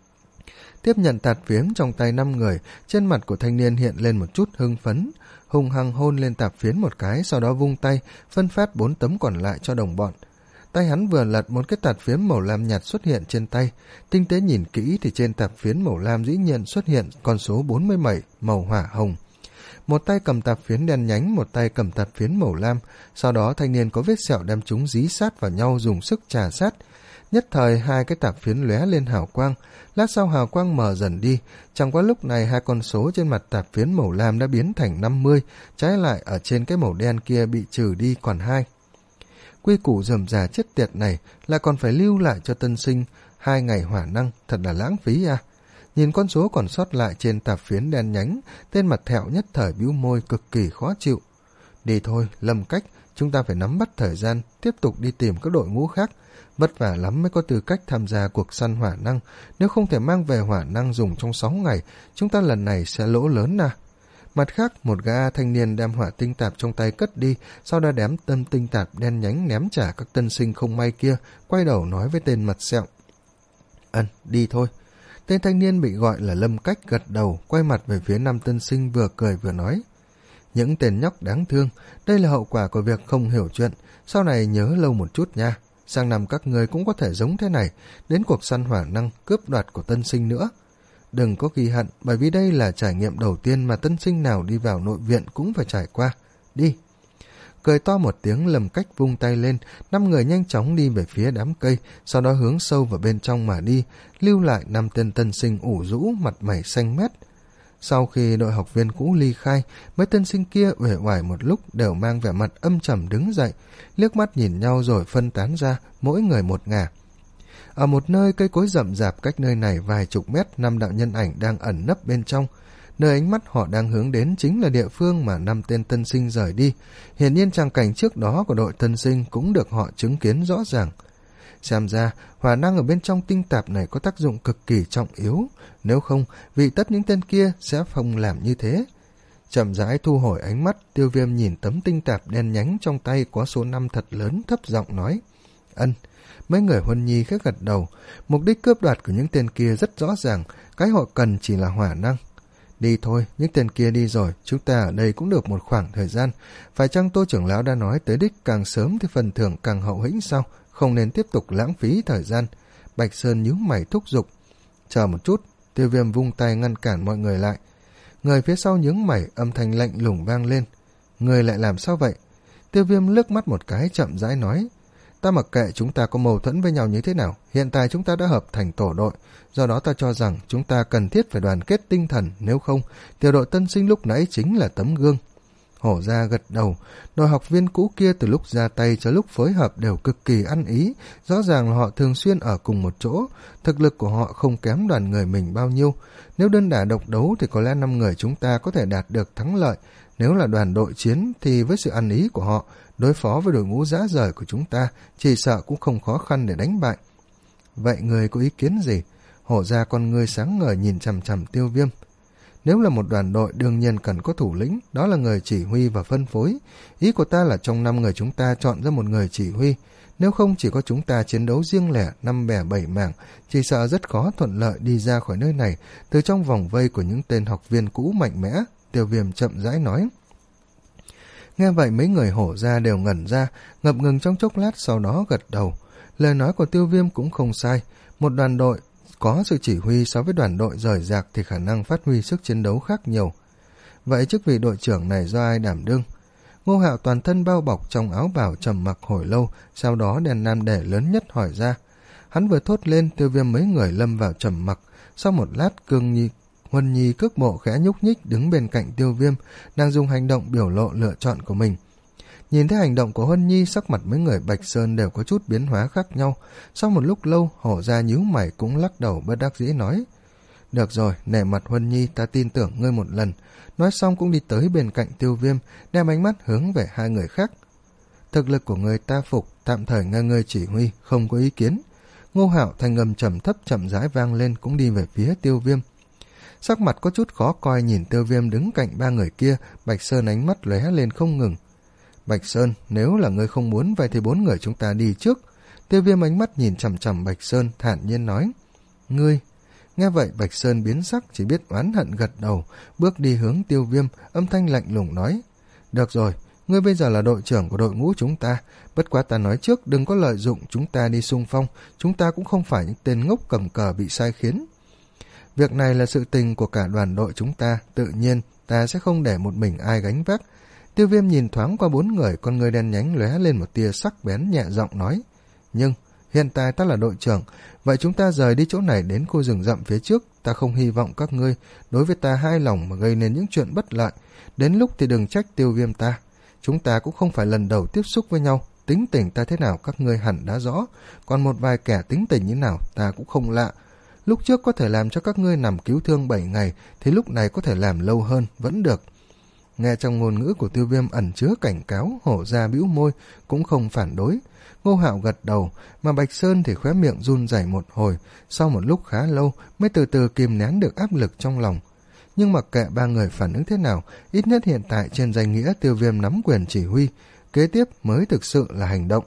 Tiếp nhận tạt phiến trong tay năm người, trên mặt của thanh niên hiện lên một chút hưng phấn, hung hăng hôn lên tạp phiến một cái, sau đó vung tay, phân phát bốn tấm còn lại cho đồng bọn. Tay hắn vừa lật, một cái tạt phiến màu lam nhạt xuất hiện trên tay, tinh tế nhìn kỹ thì trên tạp phiến màu lam dĩ nhiên xuất hiện con số bốn mươi bảy, màu hỏa hồng. Một tay cầm tạp phiến đen nhánh, một tay cầm tạp phiến màu lam, sau đó thanh niên có vết sẹo đem chúng dí sát vào nhau dùng sức trà sát. Nhất thời hai cái tạp phiến lóe lên hào quang, lát sau hào quang mờ dần đi, chẳng qua lúc này hai con số trên mặt tạp phiến màu lam đã biến thành năm mươi, trái lại ở trên cái màu đen kia bị trừ đi còn hai. Quy củ rườm rà chết tiệt này là còn phải lưu lại cho tân sinh hai ngày hỏa năng, thật là lãng phí à. Nhìn con số còn sót lại trên tạp phiến đen nhánh, tên mặt thẹo nhất thời bĩu môi cực kỳ khó chịu. Đi thôi, Lâm Cách, chúng ta phải nắm bắt thời gian, tiếp tục đi tìm các đội ngũ khác. Vất vả lắm mới có tư cách tham gia cuộc săn hỏa năng, nếu không thể mang về hỏa năng dùng trong sáu ngày, chúng ta lần này sẽ lỗ lớn à. Mặt khác, một gã thanh niên đem hỏa tinh tạp trong tay cất đi, sau đó đem tân tinh tạp đen nhánh ném trả các tân sinh không may kia, quay đầu nói với tên mặt sẹo. Ân, đi thôi. Tên thanh niên bị gọi là Lâm Cách gật đầu, quay mặt về phía năm tân sinh vừa cười vừa nói. Những tên nhóc đáng thương, đây là hậu quả của việc không hiểu chuyện, sau này nhớ lâu một chút nha. sang năm các người cũng có thể giống thế này, đến cuộc săn hỏa năng cướp đoạt của tân sinh nữa. Đừng có ghi hận, bởi vì đây là trải nghiệm đầu tiên mà tân sinh nào đi vào nội viện cũng phải trải qua. Đi! Cười to một tiếng, Lâm Cách vung tay lên, năm người nhanh chóng đi về phía đám cây, sau đó hướng sâu vào bên trong mà đi, lưu lại năm tên tân sinh ủ rũ, mặt mày xanh mét. Sau khi đội học viên cũ ly khai, mấy tân sinh kia uể oải một lúc đều mang vẻ mặt âm trầm đứng dậy, liếc mắt nhìn nhau rồi phân tán ra, mỗi người một ngả. Ở một nơi cây cối rậm rạp cách nơi này vài chục mét, năm đạo nhân ảnh đang ẩn nấp bên trong. Nơi ánh mắt họ đang hướng đến chính là địa phương mà năm tên tân sinh rời đi. Hiển nhiên tràng cảnh trước đó của đội tân sinh cũng được họ chứng kiến rõ ràng. Xem ra, hỏa năng ở bên trong tinh tạp này có tác dụng cực kỳ trọng yếu. Nếu không, vì tất những tên kia sẽ không làm như thế. Chậm rãi thu hồi ánh mắt, Tiêu Viêm nhìn tấm tinh tạp đen nhánh trong tay có số năm thật lớn, thấp giọng nói. Ân. Mấy người Huân Nhi khẽ gật đầu. Mục đích cướp đoạt của những tên kia rất rõ ràng. Cái họ cần chỉ là hỏa năng. Đi thôi, những tên kia đi rồi, chúng ta ở đây cũng được một khoảng thời gian. Phải chăng Tô trưởng lão đã nói tới đích càng sớm thì phần thưởng càng hậu hĩnh sao? Không nên tiếp tục lãng phí thời gian. Bạch Sơn nhíu mày thúc giục. Chờ một chút, Tiêu Viêm vung tay ngăn cản mọi người lại. Người phía sau nhướng mày, âm thanh lạnh lùng vang lên. Người lại làm sao vậy? Tiêu Viêm lướt mắt một cái chậm rãi nói. Ta mặc kệ chúng ta có mâu thuẫn với nhau như thế nào, hiện tại chúng ta đã hợp thành tổ đội, do đó ta cho rằng chúng ta cần thiết phải đoàn kết tinh thần, nếu không, tiểu đội tân sinh lúc nãy chính là tấm gương. Hổ Gia gật đầu, đội học viên cũ kia từ lúc ra tay cho lúc phối hợp đều cực kỳ ăn ý, rõ ràng là họ thường xuyên ở cùng một chỗ, thực lực của họ không kém đoàn người mình bao nhiêu. Nếu đơn đả độc đấu thì có lẽ năm người chúng ta có thể đạt được thắng lợi, nếu là đoàn đội chiến thì với sự ăn ý của họ, đối phó với đội ngũ rã rời của chúng ta, chỉ sợ cũng không khó khăn để đánh bại. Vậy người có ý kiến gì? Hổ Gia con ngươi sáng ngời nhìn chằm chằm Tiêu Viêm. Nếu là một đoàn đội đương nhiên cần có thủ lĩnh, đó là người chỉ huy và phân phối. Ý của ta là trong năm người chúng ta chọn ra một người chỉ huy. Nếu không chỉ có chúng ta chiến đấu riêng lẻ, năm bè bảy mảng, chỉ sợ rất khó thuận lợi đi ra khỏi nơi này, từ trong vòng vây của những tên học viên cũ mạnh mẽ. Tiêu Viêm chậm rãi nói. Nghe vậy mấy người Hổ Gia đều ngẩn ra, ngập ngừng trong chốc lát sau đó gật đầu. Lời nói của Tiêu Viêm cũng không sai. Một đoàn đội có sự chỉ huy so với đoàn đội rời rạc thì khả năng phát huy sức chiến đấu khác nhiều. Vậy chức vị đội trưởng này do ai đảm đương? Ngô Hạo toàn thân bao bọc trong áo bào trầm mặc hồi lâu, sau đó đèn nam để lớn nhất hỏi ra. Hắn vừa thốt lên, Tiêu Viêm mấy người lâm vào trầm mặc. Sau một lát, Cương Nhi Huân Nhi cước bộ khẽ nhúc nhích đứng bên cạnh Tiêu Viêm, đang dùng hành động biểu lộ lựa chọn của mình. Nhìn thấy hành động của Huân Nhi, sắc mặt mấy người Bạch Sơn đều có chút biến hóa khác nhau. Sau một lúc lâu, Hổ Gia nhíu mày cũng lắc đầu bất đắc dĩ nói. Được rồi, nể mặt Huân Nhi, ta tin tưởng ngươi một lần. Nói xong cũng đi tới bên cạnh Tiêu Viêm, đem ánh mắt hướng về hai người khác. Thực lực của người ta phục, tạm thời nghe ngươi chỉ huy, không có ý kiến. Ngô Hạo thanh âm trầm thấp chậm rãi vang lên cũng đi về phía Tiêu Viêm. Sắc mặt có chút khó coi nhìn Tiêu Viêm đứng cạnh ba người kia, Bạch Sơn ánh mắt lóe lên không ngừng. Bạch Sơn, nếu là ngươi không muốn vậy thì bốn người chúng ta đi trước. Tiêu Viêm ánh mắt nhìn chằm chằm Bạch Sơn, thản nhiên nói. Ngươi... Nghe vậy Bạch Sơn biến sắc, chỉ biết oán hận gật đầu, bước đi hướng Tiêu Viêm, âm thanh lạnh lùng nói. Được rồi, ngươi bây giờ là đội trưởng của đội ngũ chúng ta, bất quá ta nói trước đừng có lợi dụng chúng ta đi xung phong, chúng ta cũng không phải những tên ngốc cầm cờ bị sai khiến. Việc này là sự tình của cả đoàn đội chúng ta, tự nhiên ta sẽ không để một mình ai gánh vác. Tiêu Viêm nhìn thoáng qua bốn người, con người đen nhánh lóe lên một tia sắc bén nhẹ giọng nói. Nhưng hiện tại ta là đội trưởng, vậy chúng ta rời đi chỗ này đến khu rừng rậm phía trước, ta không hy vọng các ngươi đối với ta hai lòng mà gây nên những chuyện bất lợi. Đến lúc thì đừng trách Tiêu Viêm ta. Chúng ta cũng không phải lần đầu tiếp xúc với nhau, tính tình ta thế nào các ngươi hẳn đã rõ, còn một vài kẻ tính tình như nào ta cũng không lạ. Lúc trước có thể làm cho các ngươi nằm cứu thương bảy ngày, thì lúc này có thể làm lâu hơn, vẫn được. Nghe trong ngôn ngữ của Tiêu Viêm ẩn chứa cảnh cáo, Hổ Gia bĩu môi, cũng không phản đối. Ngô Hạo gật đầu, mà Bạch Sơn thì khóe miệng run rẩy một hồi, sau một lúc khá lâu mới từ từ kìm nén được áp lực trong lòng. Nhưng mặc kệ ba người phản ứng thế nào, ít nhất hiện tại trên danh nghĩa Tiêu Viêm nắm quyền chỉ huy, kế tiếp mới thực sự là hành động.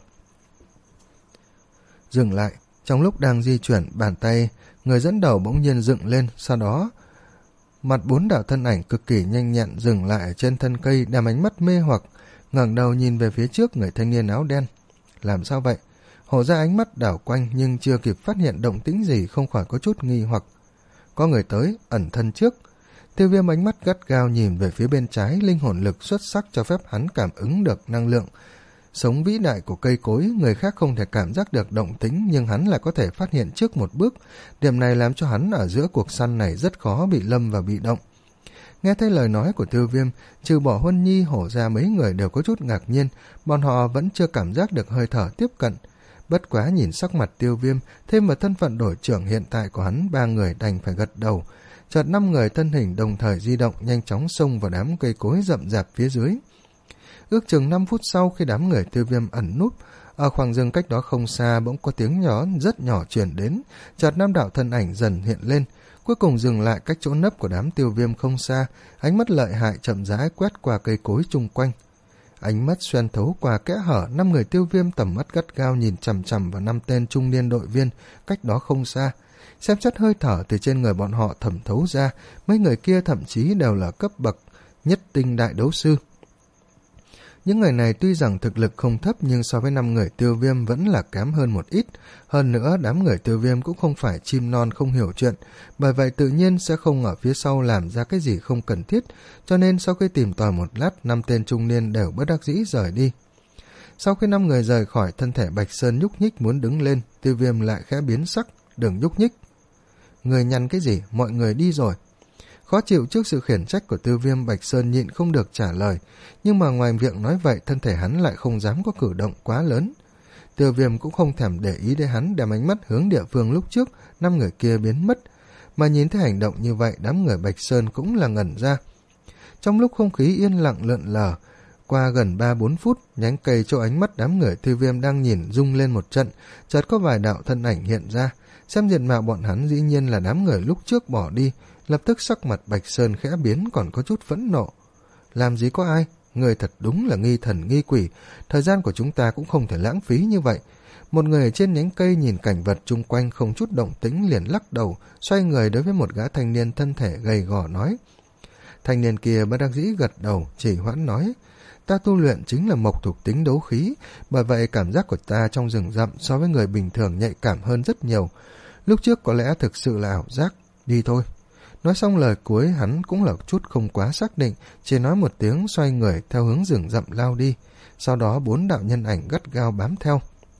Dừng lại, trong lúc đang di chuyển, bàn tay người dẫn đầu bỗng nhiên dựng lên, sau đó mặt bốn đạo thân ảnh cực kỳ nhanh nhẹn dừng lại ở trên thân cây, đem ánh mắt mê hoặc, ngẩng đầu nhìn về phía trước người thanh niên áo đen. Làm sao vậy? Hổ ra ánh mắt đảo quanh nhưng chưa kịp phát hiện động tĩnh gì không khỏi có chút nghi hoặc. Có người tới, ẩn thân trước. Tiêu Viêm ánh mắt gắt gao nhìn về phía bên trái, linh hồn lực xuất sắc cho phép hắn cảm ứng được năng lượng sống vĩ đại của cây cối. Người khác không thể cảm giác được động tĩnh nhưng hắn lại có thể phát hiện trước một bước. Điểm này làm cho hắn ở giữa cuộc săn này rất khó bị lâm và bị động. Nghe thấy lời nói của Tiêu Viêm, trừ bỏ Huân Nhi, Hổ ra mấy người đều có chút ngạc nhiên, bọn họ vẫn chưa cảm giác được hơi thở tiếp cận. Bất quá nhìn sắc mặt Tiêu Viêm, thêm vào thân phận đội trưởng hiện tại của hắn, ba người đành phải gật đầu. Chợt năm người thân hình đồng thời di động, nhanh chóng xông vào đám cây cối rậm rạp phía dưới. Ước chừng năm phút sau, khi đám người Tiêu Viêm ẩn núp, ở khoảng rừng cách đó không xa bỗng có tiếng nhỏ rất nhỏ truyền đến, chợt năm đạo thân ảnh dần hiện lên, cuối cùng dừng lại cách chỗ nấp của đám Tiêu Viêm không xa, ánh mắt lợi hại chậm rãi quét qua cây cối chung quanh. Ánh mắt xuyên thấu qua kẽ hở, năm người Tiêu Viêm tầm mắt gắt gao nhìn chằm chằm vào năm tên trung niên đội viên cách đó không xa. Xem xét hơi thở từ trên người bọn họ thẩm thấu ra, mấy người kia thậm chí đều là cấp bậc nhất tinh đại đấu sư. Những người này tuy rằng thực lực không thấp nhưng so với năm người Tiêu Viêm vẫn là kém hơn một ít. Hơn nữa đám người Tiêu Viêm cũng không phải chim non không hiểu chuyện, bởi vậy tự nhiên sẽ không ở phía sau làm ra cái gì không cần thiết, cho nên sau khi tìm tòi một lát, năm tên trung niên đều bất đắc dĩ rời đi. Sau khi năm người rời khỏi, thân thể Bạch Sơn nhúc nhích muốn đứng lên, Tiêu Viêm lại khẽ biến sắc, đừng nhúc nhích. Người nhăn cái gì, mọi người đi rồi. Khó chịu trước sự khiển trách của Tiêu Viêm, Bạch Sơn nhịn không được trả lời, nhưng mà ngoài miệng nói vậy, thân thể hắn lại không dám có cử động quá lớn. Tiêu Viêm cũng không thèm để ý đến hắn, đem ánh mắt hướng địa phương lúc trước năm người kia biến mất, mà nhìn thấy hành động như vậy, đám người Bạch Sơn cũng là ngẩn ra. Trong lúc không khí yên lặng lượn lờ, qua gần ba bốn phút, nhánh cây chỗ ánh mắt đám người Tiêu Viêm đang nhìn rung lên một trận, chợt có vài đạo thân ảnh hiện ra. Xem diện mạo bọn hắn dĩ nhiên là đám người lúc trước bỏ đi, lập tức sắc mặt Bạch Sơn khẽ biến, còn có chút phẫn nộ. Làm gì có ai, người thật đúng là nghi thần nghi quỷ, thời gian của chúng ta cũng không thể lãng phí như vậy. Một người ở trên nhánh cây nhìn cảnh vật chung quanh không chút động tĩnh liền lắc đầu, xoay người đối với một gã thanh niên thân thể gầy gò nói. Thanh niên kia bất đắc dĩ gật đầu, chỉ hoãn nói, ta tu luyện chính là mộc thuộc tính đấu khí, bởi vậy cảm giác của ta trong rừng rậm so với người bình thường nhạy cảm hơn rất nhiều. Lúc trước có lẽ thực sự là ảo giác, đi thôi. Nói xong lời cuối, hắn cũng là chút không quá xác định, chỉ nói một tiếng xoay người theo hướng rừng rậm lao đi. Sau đó bốn đạo nhân ảnh gắt gao bám theo.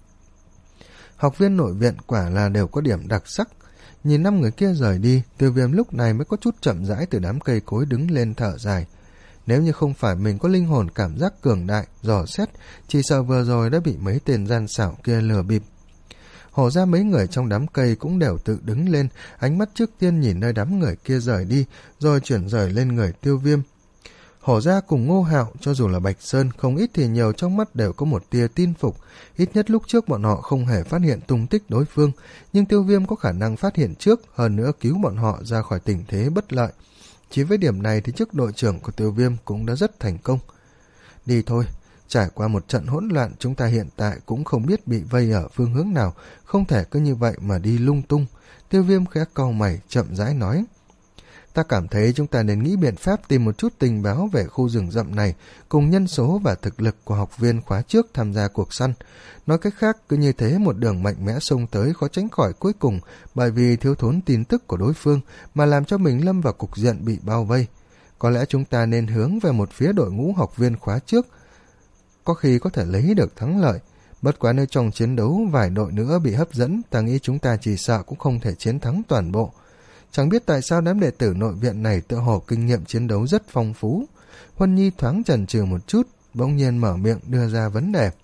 Học viên nội viện quả là đều có điểm đặc sắc. Nhìn năm người kia rời đi, Tiêu Viêm lúc này mới có chút chậm rãi từ đám cây cối đứng lên thở dài. Nếu như không phải mình có linh hồn cảm giác cường đại, dò xét, chỉ sợ vừa rồi đã bị mấy tên gian xảo kia lừa bịp. Hổ ra mấy người trong đám cây cũng đều tự đứng lên, ánh mắt trước tiên nhìn nơi đám người kia rời đi, rồi chuyển rời lên người Tiêu Viêm. Hổ ra cùng Ngô Hạo, cho dù là Bạch Sơn, không ít thì nhiều trong mắt đều có một tia tin phục. Ít nhất lúc trước bọn họ không hề phát hiện tung tích đối phương, nhưng Tiêu Viêm có khả năng phát hiện trước, hơn nữa cứu bọn họ ra khỏi tình thế bất lợi. Chỉ với điểm này thì chức đội trưởng của Tiêu Viêm cũng đã rất thành công. Đi thôi. Trải qua một trận hỗn loạn, chúng ta hiện tại cũng không biết bị vây ở phương hướng nào, không thể cứ như vậy mà đi lung tung. Tiêu Viêm khẽ cau mày, chậm rãi nói. Ta cảm thấy chúng ta nên nghĩ biện pháp tìm một chút tình báo về khu rừng rậm này, cùng nhân số và thực lực của học viên khóa trước tham gia cuộc săn. Nói cách khác, cứ như thế một đường mạnh mẽ xông tới khó tránh khỏi cuối cùng, bởi vì thiếu thốn tin tức của đối phương mà làm cho mình lâm vào cục diện bị bao vây. Có lẽ chúng ta nên hướng về một phía đội ngũ học viên khóa trước, có khi có thể lấy được thắng lợi. Bất quá nếu trong chiến đấu vài đội nữa bị hấp dẫn, ta nghĩ chúng ta chỉ sợ cũng không thể chiến thắng toàn bộ. Chẳng biết tại sao đám đệ tử nội viện này tựa hồ kinh nghiệm chiến đấu rất phong phú. Huân Nhi thoáng chần chừ một chút, bỗng nhiên mở miệng đưa ra vấn đề.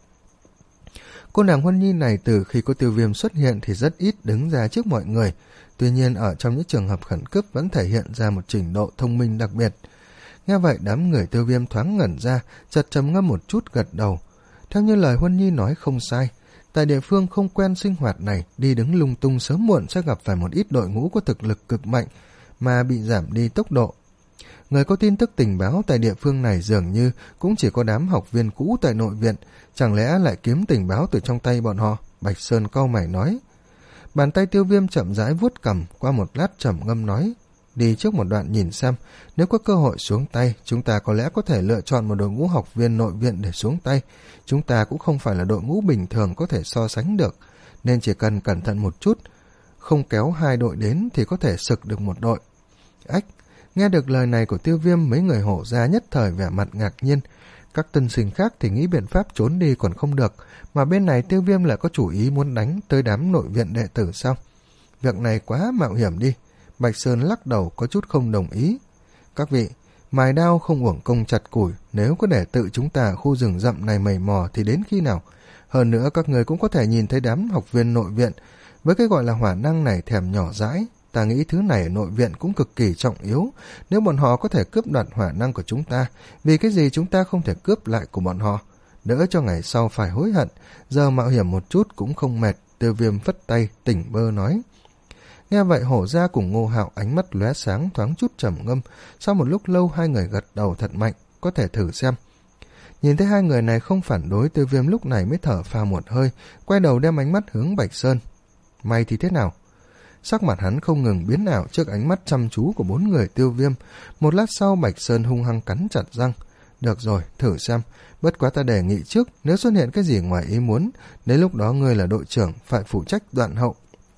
Cô nàng Huân Nhi này từ khi có Tiêu Viêm xuất hiện thì rất ít đứng ra trước mọi người, tuy nhiên ở trong những trường hợp khẩn cấp vẫn thể hiện ra một trình độ thông minh đặc biệt. Nghe vậy đám người Tiêu Viêm thoáng ngẩn ra, chợt trầm ngâm một chút gật đầu. Theo như lời Huân Nhi nói không sai, tại địa phương không quen sinh hoạt này, đi đứng lung tung sớm muộn sẽ gặp phải một ít đội ngũ có thực lực cực mạnh mà bị giảm đi tốc độ. Người có tin tức tình báo tại địa phương này dường như cũng chỉ có đám học viên cũ tại nội viện, chẳng lẽ lại kiếm tình báo từ trong tay bọn họ? Bạch Sơn cau mày nói. Bàn tay Tiêu Viêm chậm rãi vuốt cằm, qua một lát trầm ngâm nói. Đi trước một đoạn nhìn xem, nếu có cơ hội xuống tay, chúng ta có lẽ có thể lựa chọn một đội ngũ học viên nội viện để xuống tay. Chúng ta cũng không phải là đội ngũ bình thường có thể so sánh được. nên chỉ cần cẩn thận một chút, không kéo hai đội đến thì có thể sực được một đội. Ách, nghe được lời này của Tiêu Viêm, mấy người hổ gia nhất thời vẻ mặt ngạc nhiên. Các tân sinh khác thì nghĩ biện pháp trốn đi còn không được, mà bên này Tiêu Viêm lại có chủ ý muốn đánh tới đám nội viện đệ tử sao? Việc này quá mạo hiểm đi. Bạch Sơn lắc đầu có chút không đồng ý. Các vị, mài đao không uổng công chặt củi, nếu có để tự chúng ta ở khu rừng rậm này mày mò thì đến khi nào? Hơn nữa các người cũng có thể nhìn thấy đám học viên nội viện, với cái gọi là hỏa năng này thèm nhỏ dãi. Ta nghĩ thứ này ở nội viện cũng cực kỳ trọng yếu, nếu bọn họ có thể cướp đoạt hỏa năng của chúng ta, vì cái gì chúng ta không thể cướp lại của bọn họ, đỡ cho ngày sau phải hối hận, giờ mạo hiểm một chút cũng không mệt. Tiêu Viêm phất tay, tỉnh bơ nói. Nghe vậy hổ gia cùng Ngô Hạo ánh mắt lóe sáng thoáng chút trầm ngâm, sau một lúc lâu hai người gật đầu thật mạnh, có thể thử xem. Nhìn thấy hai người này không phản đối, Tiêu Viêm lúc này mới thở phào một hơi, quay đầu đem ánh mắt hướng Bạch Sơn. Mày thì thế nào? Sắc mặt hắn không ngừng biến ảo trước ánh mắt chăm chú của bốn người Tiêu Viêm. Một lát sau Bạch Sơn hung hăng cắn chặt răng. Được rồi, thử xem, bất quá ta đề nghị trước, nếu xuất hiện cái gì ngoài ý muốn, đến lúc đó ngươi là đội trưởng, phải phụ trách đoạn hậu.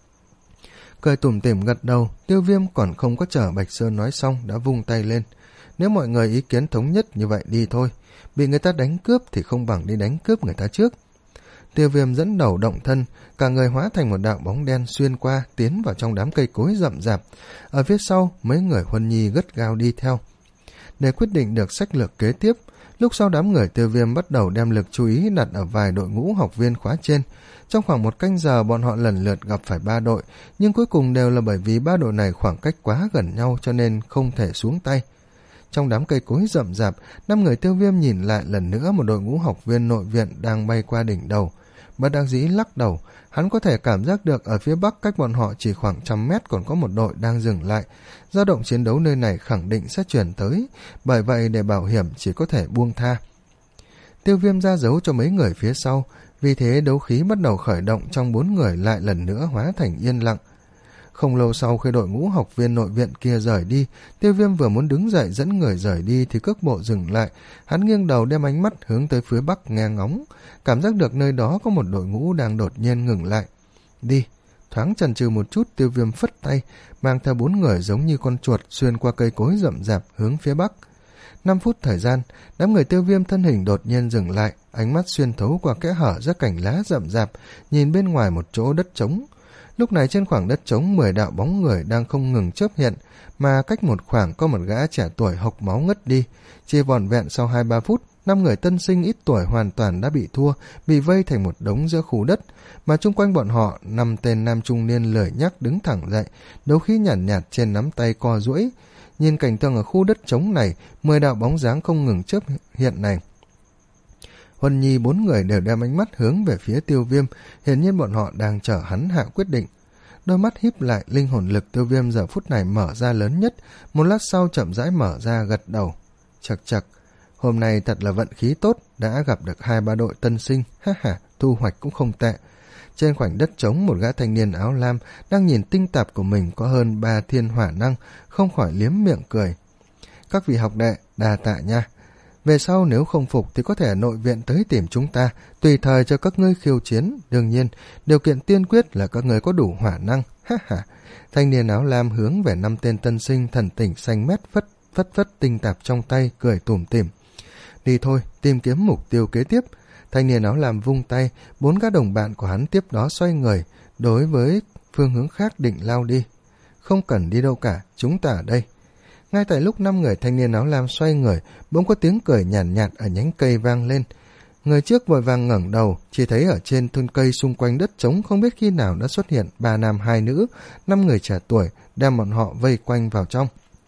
Cười tủm tỉm gật đầu, Tiêu Viêm còn không có chờ Bạch Sơn nói xong đã vung tay lên. Nếu mọi người ý kiến thống nhất như vậy đi thôi, bị người ta đánh cướp thì không bằng đi đánh cướp người ta trước. Tiêu Viêm dẫn đầu động thân, cả người hóa thành một đạo bóng đen xuyên qua, tiến vào trong đám cây cối rậm rạp. Ở phía sau, mấy người Huân Nhi gắt gao đi theo. Để quyết định được sách lược kế tiếp, lúc sau đám người Tiêu Viêm bắt đầu đem lực chú ý đặt ở vài đội ngũ học viên khóa trên. Trong khoảng một canh giờ bọn họ lần lượt gặp phải ba đội, nhưng cuối cùng đều là bởi vì ba đội này khoảng cách quá gần nhau cho nên không thể xuống tay. Trong đám cây cối rậm rạp, năm người Tiêu Viêm nhìn lại lần nữa một đội ngũ học viên nội viện đang bay qua đỉnh đầu. Bất đắc dĩ lắc đầu, hắn có thể cảm giác được ở phía bắc cách bọn họ chỉ khoảng trăm mét còn có một đội đang dừng lại. Dao động chiến đấu nơi này khẳng định sẽ chuyển tới, bởi vậy để bảo hiểm chỉ có thể buông tha. Tiêu Viêm ra dấu cho mấy người phía sau, vì thế đấu khí bắt đầu khởi động trong bốn người lại lần nữa hóa thành yên lặng. Không lâu sau khi đội ngũ học viên nội viện kia rời đi, Tiêu Viêm vừa muốn đứng dậy dẫn người rời đi thì cước bộ dừng lại. Hắn nghiêng đầu đem ánh mắt hướng tới phía bắc nghe ngóng, cảm giác được nơi đó có một đội ngũ đang đột nhiên ngừng lại. Đi! Thoáng chần chừ một chút, Tiêu Viêm phất tay, mang theo bốn người giống như con chuột xuyên qua cây cối rậm rạp hướng phía bắc. Năm phút thời gian, đám người Tiêu Viêm thân hình đột nhiên dừng lại, ánh mắt xuyên thấu qua kẽ hở giữa cành lá rậm rạp, nhìn bên ngoài một chỗ đất trống. Lúc này trên khoảng đất trống mười đạo bóng người đang không ngừng chớp hiện, mà cách một khoảng có một gã trẻ tuổi hộc máu ngất đi. Chỉ vỏn vẹn sau hai ba phút, năm người tân sinh ít tuổi hoàn toàn đã bị thua, bị vây thành một đống giữa khu đất, mà chung quanh bọn họ năm tên nam trung niên lười nhác đứng thẳng dậy, đấu khí nhàn nhạt, nhạt trên nắm tay co duỗi. Nhìn cảnh tượng ở khu đất trống này, mười đạo bóng dáng không ngừng chớp hiện này. Huân Nhi bốn người đều đem ánh mắt hướng về phía Tiêu Viêm, hiển nhiên bọn họ đang chờ hắn hạ quyết định. Đôi mắt híp lại, linh hồn lực Tiêu Viêm giờ phút này mở ra lớn nhất, một lát sau chậm rãi mở ra gật đầu. Chật chật, hôm nay thật là vận khí tốt, đã gặp được hai ba đội tân sinh, ha ha, thu hoạch cũng không tệ. Trên khoảnh đất trống, một gã thanh niên áo lam đang nhìn tinh tạp của mình có hơn ba thiên hỏa năng, không khỏi liếm miệng cười. Các vị học đệ, đà tạ nha. Về sau nếu không phục thì có thể nội viện tới tìm chúng ta, tùy thời cho các ngươi khiêu chiến. Đương nhiên, điều kiện tiên quyết là các ngươi có đủ hỏa năng. Ha ha. Thanh niên áo lam hướng về năm tên tân sinh thần tỉnh xanh mét phất phất phất tinh tạp trong tay, cười tủm tỉm. Đi thôi, tìm kiếm mục tiêu kế tiếp. Thanh niên áo lam vung tay, bốn gã đồng bạn của hắn tiếp đó xoay người, đối với phương hướng khác định lao đi. Không cần đi đâu cả, chúng ta ở đây. Ngay tại lúc năm người thanh niên áo lam xoay người, bỗng có tiếng cười nhàn nhạt, nhạt ở nhánh cây vang lên. Người trước vội vàng ngẩng đầu, chỉ thấy ở trên thân cây xung quanh đất trống không biết khi nào đã xuất hiện ba nam hai nữ, năm người trẻ tuổi đem bọn họ vây quanh vào trong.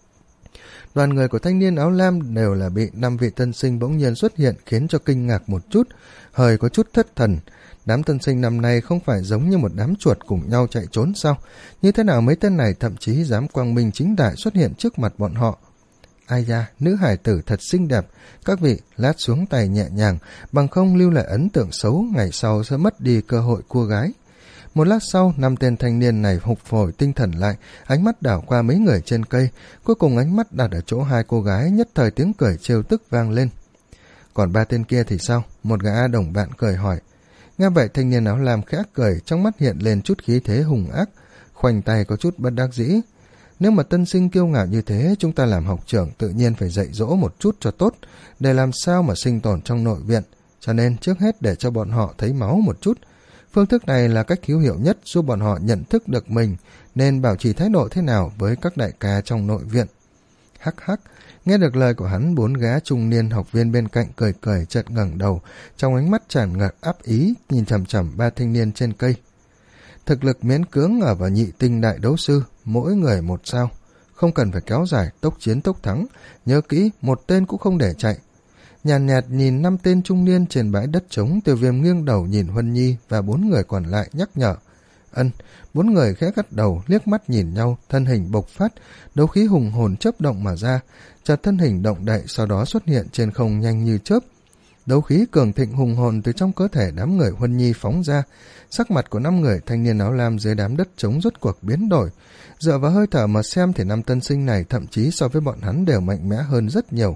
Đoàn người của thanh niên áo lam đều là bị năm vị tân sinh bỗng nhiên xuất hiện khiến cho kinh ngạc một chút, hơi có chút thất thần. Đám tân sinh năm nay không phải giống như một đám chuột cùng nhau chạy trốn sao? Như thế nào mấy tên này thậm chí dám quang minh chính đại xuất hiện trước mặt bọn họ? Ai da, nữ hải tử thật xinh đẹp. Các vị, lát xuống tay nhẹ nhàng, bằng không lưu lại ấn tượng xấu, ngày sau sẽ mất đi cơ hội cua gái. Một lát sau, năm tên thanh niên này phục hồi tinh thần lại, ánh mắt đảo qua mấy người trên cây, cuối cùng ánh mắt đặt ở chỗ hai cô gái, nhất thời tiếng cười trêu tức vang lên. Còn ba tên kia thì sao? Một gã đồng bạn cười hỏi. Nghe vậy thanh niên áo lam khẽ cười, trong mắt hiện lên chút khí thế hùng ác, khoanh tay có chút bất đắc dĩ. Nếu mà tân sinh kiêu ngạo như thế, chúng ta làm học trưởng tự nhiên phải dạy dỗ một chút cho tốt, để làm sao mà sinh tồn trong nội viện, cho nên trước hết để cho bọn họ thấy máu một chút. Phương thức này là cách hữu hiệu nhất giúp bọn họ nhận thức được mình nên bảo trì thái độ thế nào với các đại ca trong nội viện. Hắc hắc, nghe được lời của hắn, bốn gã trung niên học viên bên cạnh cười cười chợt ngẩng đầu, trong ánh mắt tràn ngập áp ý nhìn chằm chằm ba thanh niên trên cây. Thực lực miễn cưỡng ở vào nhị tinh đại đấu sư, mỗi người một sao, không cần phải kéo dài, tốc chiến tốc thắng, nhớ kỹ, một tên cũng không để chạy. Nhàn nhạt, nhạt nhìn năm tên trung niên trên bãi đất trống, Tiêu Viêm nghiêng đầu nhìn Huân Nhi và bốn người còn lại nhắc nhở. Ân, bốn người khẽ gật đầu, liếc mắt nhìn nhau, thân hình bộc phát, đấu khí hùng hồn chớp động mà ra, chợt thân hình động đậy, sau đó xuất hiện trên không nhanh như chớp. Đấu khí cường thịnh hùng hồn từ trong cơ thể đám người Huân Nhi phóng ra, sắc mặt của năm người thanh niên áo lam dưới đám đất trống rốt cuộc biến đổi. Dựa vào hơi thở mà xem thì năm tân sinh này thậm chí so với bọn hắn đều mạnh mẽ hơn rất nhiều.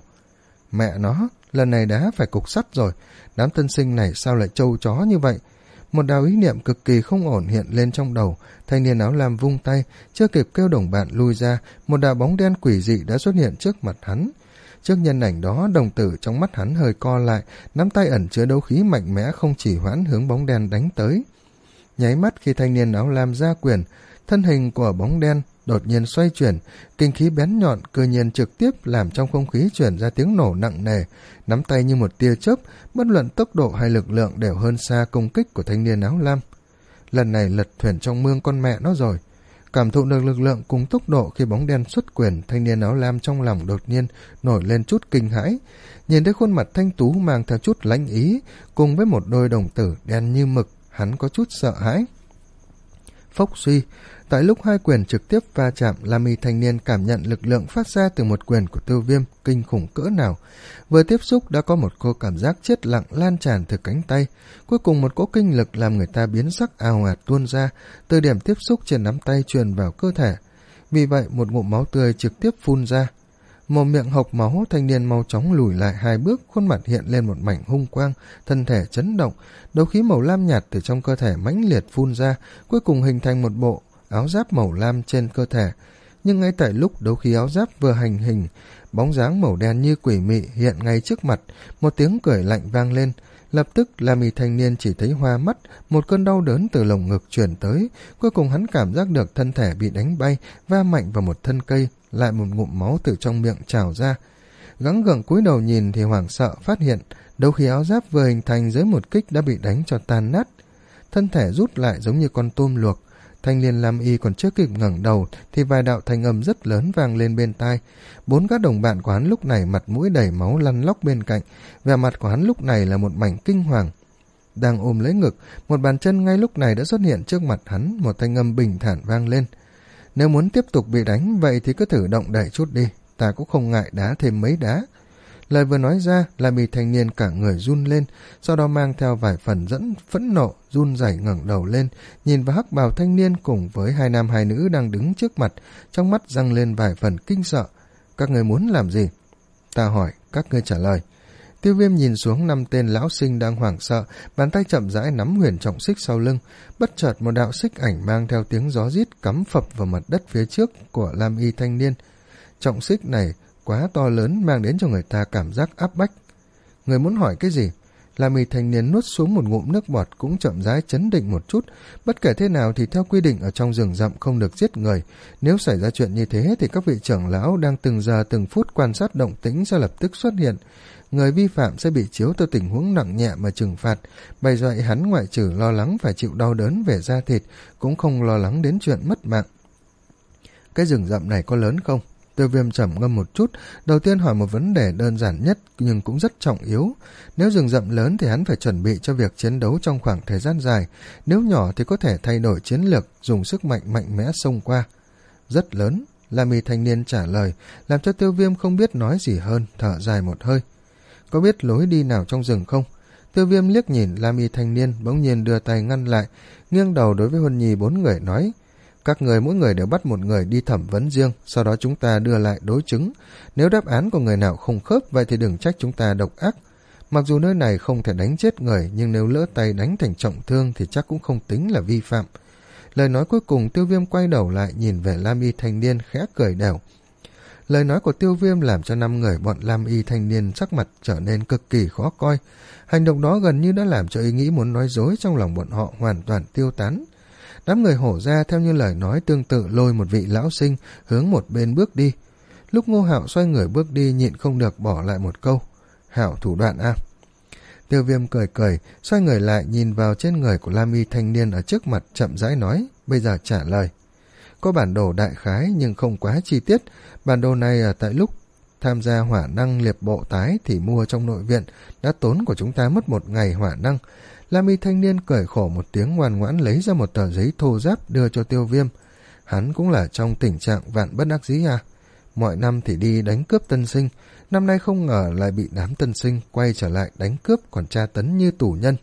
Mẹ nó, lần này đá phải cục sắt rồi, đám tân sinh này sao lại trâu chó như vậy? Một đạo ý niệm cực kỳ không ổn hiện lên trong đầu, thanh niên áo lam vung tay, chưa kịp kêu đồng bạn lui ra, một đạo bóng đen quỷ dị đã xuất hiện trước mặt hắn. Trước nhân ảnh đó, đồng tử trong mắt hắn hơi co lại, nắm tay ẩn chứa đấu khí mạnh mẽ không chỉ hoãn hướng bóng đen đánh tới. Nháy mắt khi thanh niên áo lam ra quyền, thân hình của bóng đen đột nhiên xoay chuyển, kinh khí bén nhọn cơ nhiên trực tiếp làm trong không khí chuyển ra tiếng nổ nặng nề, nắm tay như một tia chớp, bất luận tốc độ hay lực lượng đều hơn xa công kích của thanh niên áo lam. Lần này lật thuyền trong mương con mẹ nó rồi. Cảm thụ được lực lượng cùng tốc độ khi bóng đen xuất quyền, thanh niên áo lam trong lòng đột nhiên nổi lên chút kinh hãi. Nhìn thấy khuôn mặt thanh tú mang theo chút lãnh ý, cùng với một đôi đồng tử đen như mực, hắn có chút sợ hãi. Phốc suy, tại lúc hai quyền trực tiếp va chạm, Lam Y thanh niên cảm nhận lực lượng phát ra từ một quyền của Tiêu Viêm kinh khủng cỡ nào. Vừa tiếp xúc đã có một cô cảm giác chết lặng lan tràn từ cánh tay, cuối cùng một cỗ kinh lực làm người ta biến sắc ào ạt tuôn ra, từ điểm tiếp xúc trên nắm tay truyền vào cơ thể. Vì vậy một ngụm máu tươi trực tiếp phun ra. Mồm miệng hộc máu, thanh niên mau chóng lùi lại hai bước, khuôn mặt hiện lên một mảnh hung quang, thân thể chấn động, đấu khí màu lam nhạt từ trong cơ thể mãnh liệt phun ra, cuối cùng hình thành một bộ áo giáp màu lam trên cơ thể. Nhưng ngay tại lúc đấu khí áo giáp vừa hành hình, bóng dáng màu đen như quỷ mị hiện ngay trước mặt, một tiếng cười lạnh vang lên. Lập tức Lam Y thanh niên chỉ thấy hoa mắt, một cơn đau đớn từ lồng ngực truyền tới, cuối cùng hắn cảm giác được thân thể bị đánh bay, va mạnh vào một thân cây, lại một ngụm máu từ trong miệng trào ra. Gắng gượng cúi đầu nhìn thì hoảng sợ phát hiện, đấu khí áo giáp vừa hình thành dưới một kích đã bị đánh cho tan nát. Thân thể rút lại giống như con tôm luộc. Thanh niên Lam Y còn chưa kịp ngẩng đầu thì vài đạo thanh âm rất lớn vang lên bên tai. Bốn các đồng bạn của hắn lúc này mặt mũi đầy máu lăn lóc bên cạnh, vẻ mặt của hắn lúc này là một mảnh kinh hoàng. Đang ôm lấy ngực, một bàn chân ngay lúc này đã xuất hiện trước mặt hắn, một thanh âm bình thản vang lên. Nếu muốn tiếp tục bị đánh, vậy thì cứ thử động đẩy chút đi, ta cũng không ngại đá thêm mấy đá. Lời vừa nói ra, Lam Y thanh niên cả người run lên, sau đó mang theo vài phần dẫn phẫn nộ, run rẩy ngẩng đầu lên, nhìn vào hắc bào thanh niên cùng với hai nam hai nữ đang đứng trước mặt, trong mắt dâng lên vài phần kinh sợ. Các người muốn làm gì? Ta hỏi, các ngươi trả lời. Tiêu Viêm nhìn xuống năm tên lão sinh đang hoảng sợ, bàn tay chậm rãi nắm huyền trọng xích sau lưng, bất chợt một đạo xích ảnh mang theo tiếng gió rít cắm phập vào mặt đất phía trước của Lam Y thanh niên. Trọng xích này quá to lớn, mang đến cho người ta cảm giác áp bách. Người muốn hỏi cái gì? Lam Y thanh niên nuốt xuống một ngụm nước bọt, cũng chậm rãi chấn định một chút. Bất kể thế nào thì theo quy định ở trong rừng rậm không được giết người. Nếu xảy ra chuyện như thế thì các vị trưởng lão đang từng giờ từng phút quan sát động tĩnh sẽ lập tức xuất hiện. Người vi phạm sẽ bị chiếu theo tình huống nặng nhẹ mà trừng phạt. Bởi vậy hắn ngoại trừ lo lắng phải chịu đau đớn về da thịt, cũng không lo lắng đến chuyện mất mạng. Cái rừng rậm này có lớn không? Tiêu Viêm trầm ngâm một chút, đầu tiên hỏi một vấn đề đơn giản nhất nhưng cũng rất trọng yếu. Nếu rừng rậm lớn thì hắn phải chuẩn bị cho việc chiến đấu trong khoảng thời gian dài, nếu nhỏ thì có thể thay đổi chiến lược, dùng sức mạnh mạnh mẽ xông qua. Rất lớn, Lam Y thanh niên trả lời, làm cho Tiêu Viêm không biết nói gì hơn, thở dài một hơi. Có biết lối đi nào trong rừng không? Tiêu Viêm liếc nhìn Lam Y thanh niên, bỗng nhiên đưa tay ngăn lại, nghiêng đầu đối với Huân Nhi bốn người nói: Các người mỗi người đều bắt một người đi thẩm vấn riêng, sau đó chúng ta đưa lại đối chứng. Nếu đáp án của người nào không khớp, vậy thì đừng trách chúng ta độc ác. Mặc dù nơi này không thể đánh chết người, nhưng nếu lỡ tay đánh thành trọng thương thì chắc cũng không tính là vi phạm. Lời nói cuối cùng, Tiêu Viêm quay đầu lại nhìn về Lam Y thanh niên khẽ cười đều. Lời nói của Tiêu Viêm làm cho năm người bọn Lam Y thanh niên sắc mặt trở nên cực kỳ khó coi. Hành động đó gần như đã làm cho ý nghĩ muốn nói dối trong lòng bọn họ hoàn toàn tiêu tán. Đám người hổ ra theo như lời nói tương tự lôi một vị lão sinh hướng một bên bước đi. Lúc Ngô Hạo xoay người bước đi, nhịn không được bỏ lại một câu: "Hảo thủ đoạn a." Tiêu Viêm cười cười, xoay người lại nhìn vào trên người của Lam Y thanh niên ở trước mặt, chậm rãi nói: "Bây giờ trả lời." Có bản đồ đại khái nhưng không quá chi tiết. Bản đồ này ở tại lúc tham gia hỏa năng liệp bộ tái thì mua trong nội viện, đã tốn của chúng ta mất một ngày hỏa năng. Lam Y thanh niên cười khổ một tiếng, ngoan ngoãn lấy ra một tờ giấy thô ráp đưa cho Tiêu Viêm. Hắn cũng là trong tình trạng vạn bất đắc dĩ à. Mọi năm thì đi đánh cướp tân sinh, năm nay không ngờ lại bị đám tân sinh quay trở lại đánh cướp còn tra tấn như tù nhân.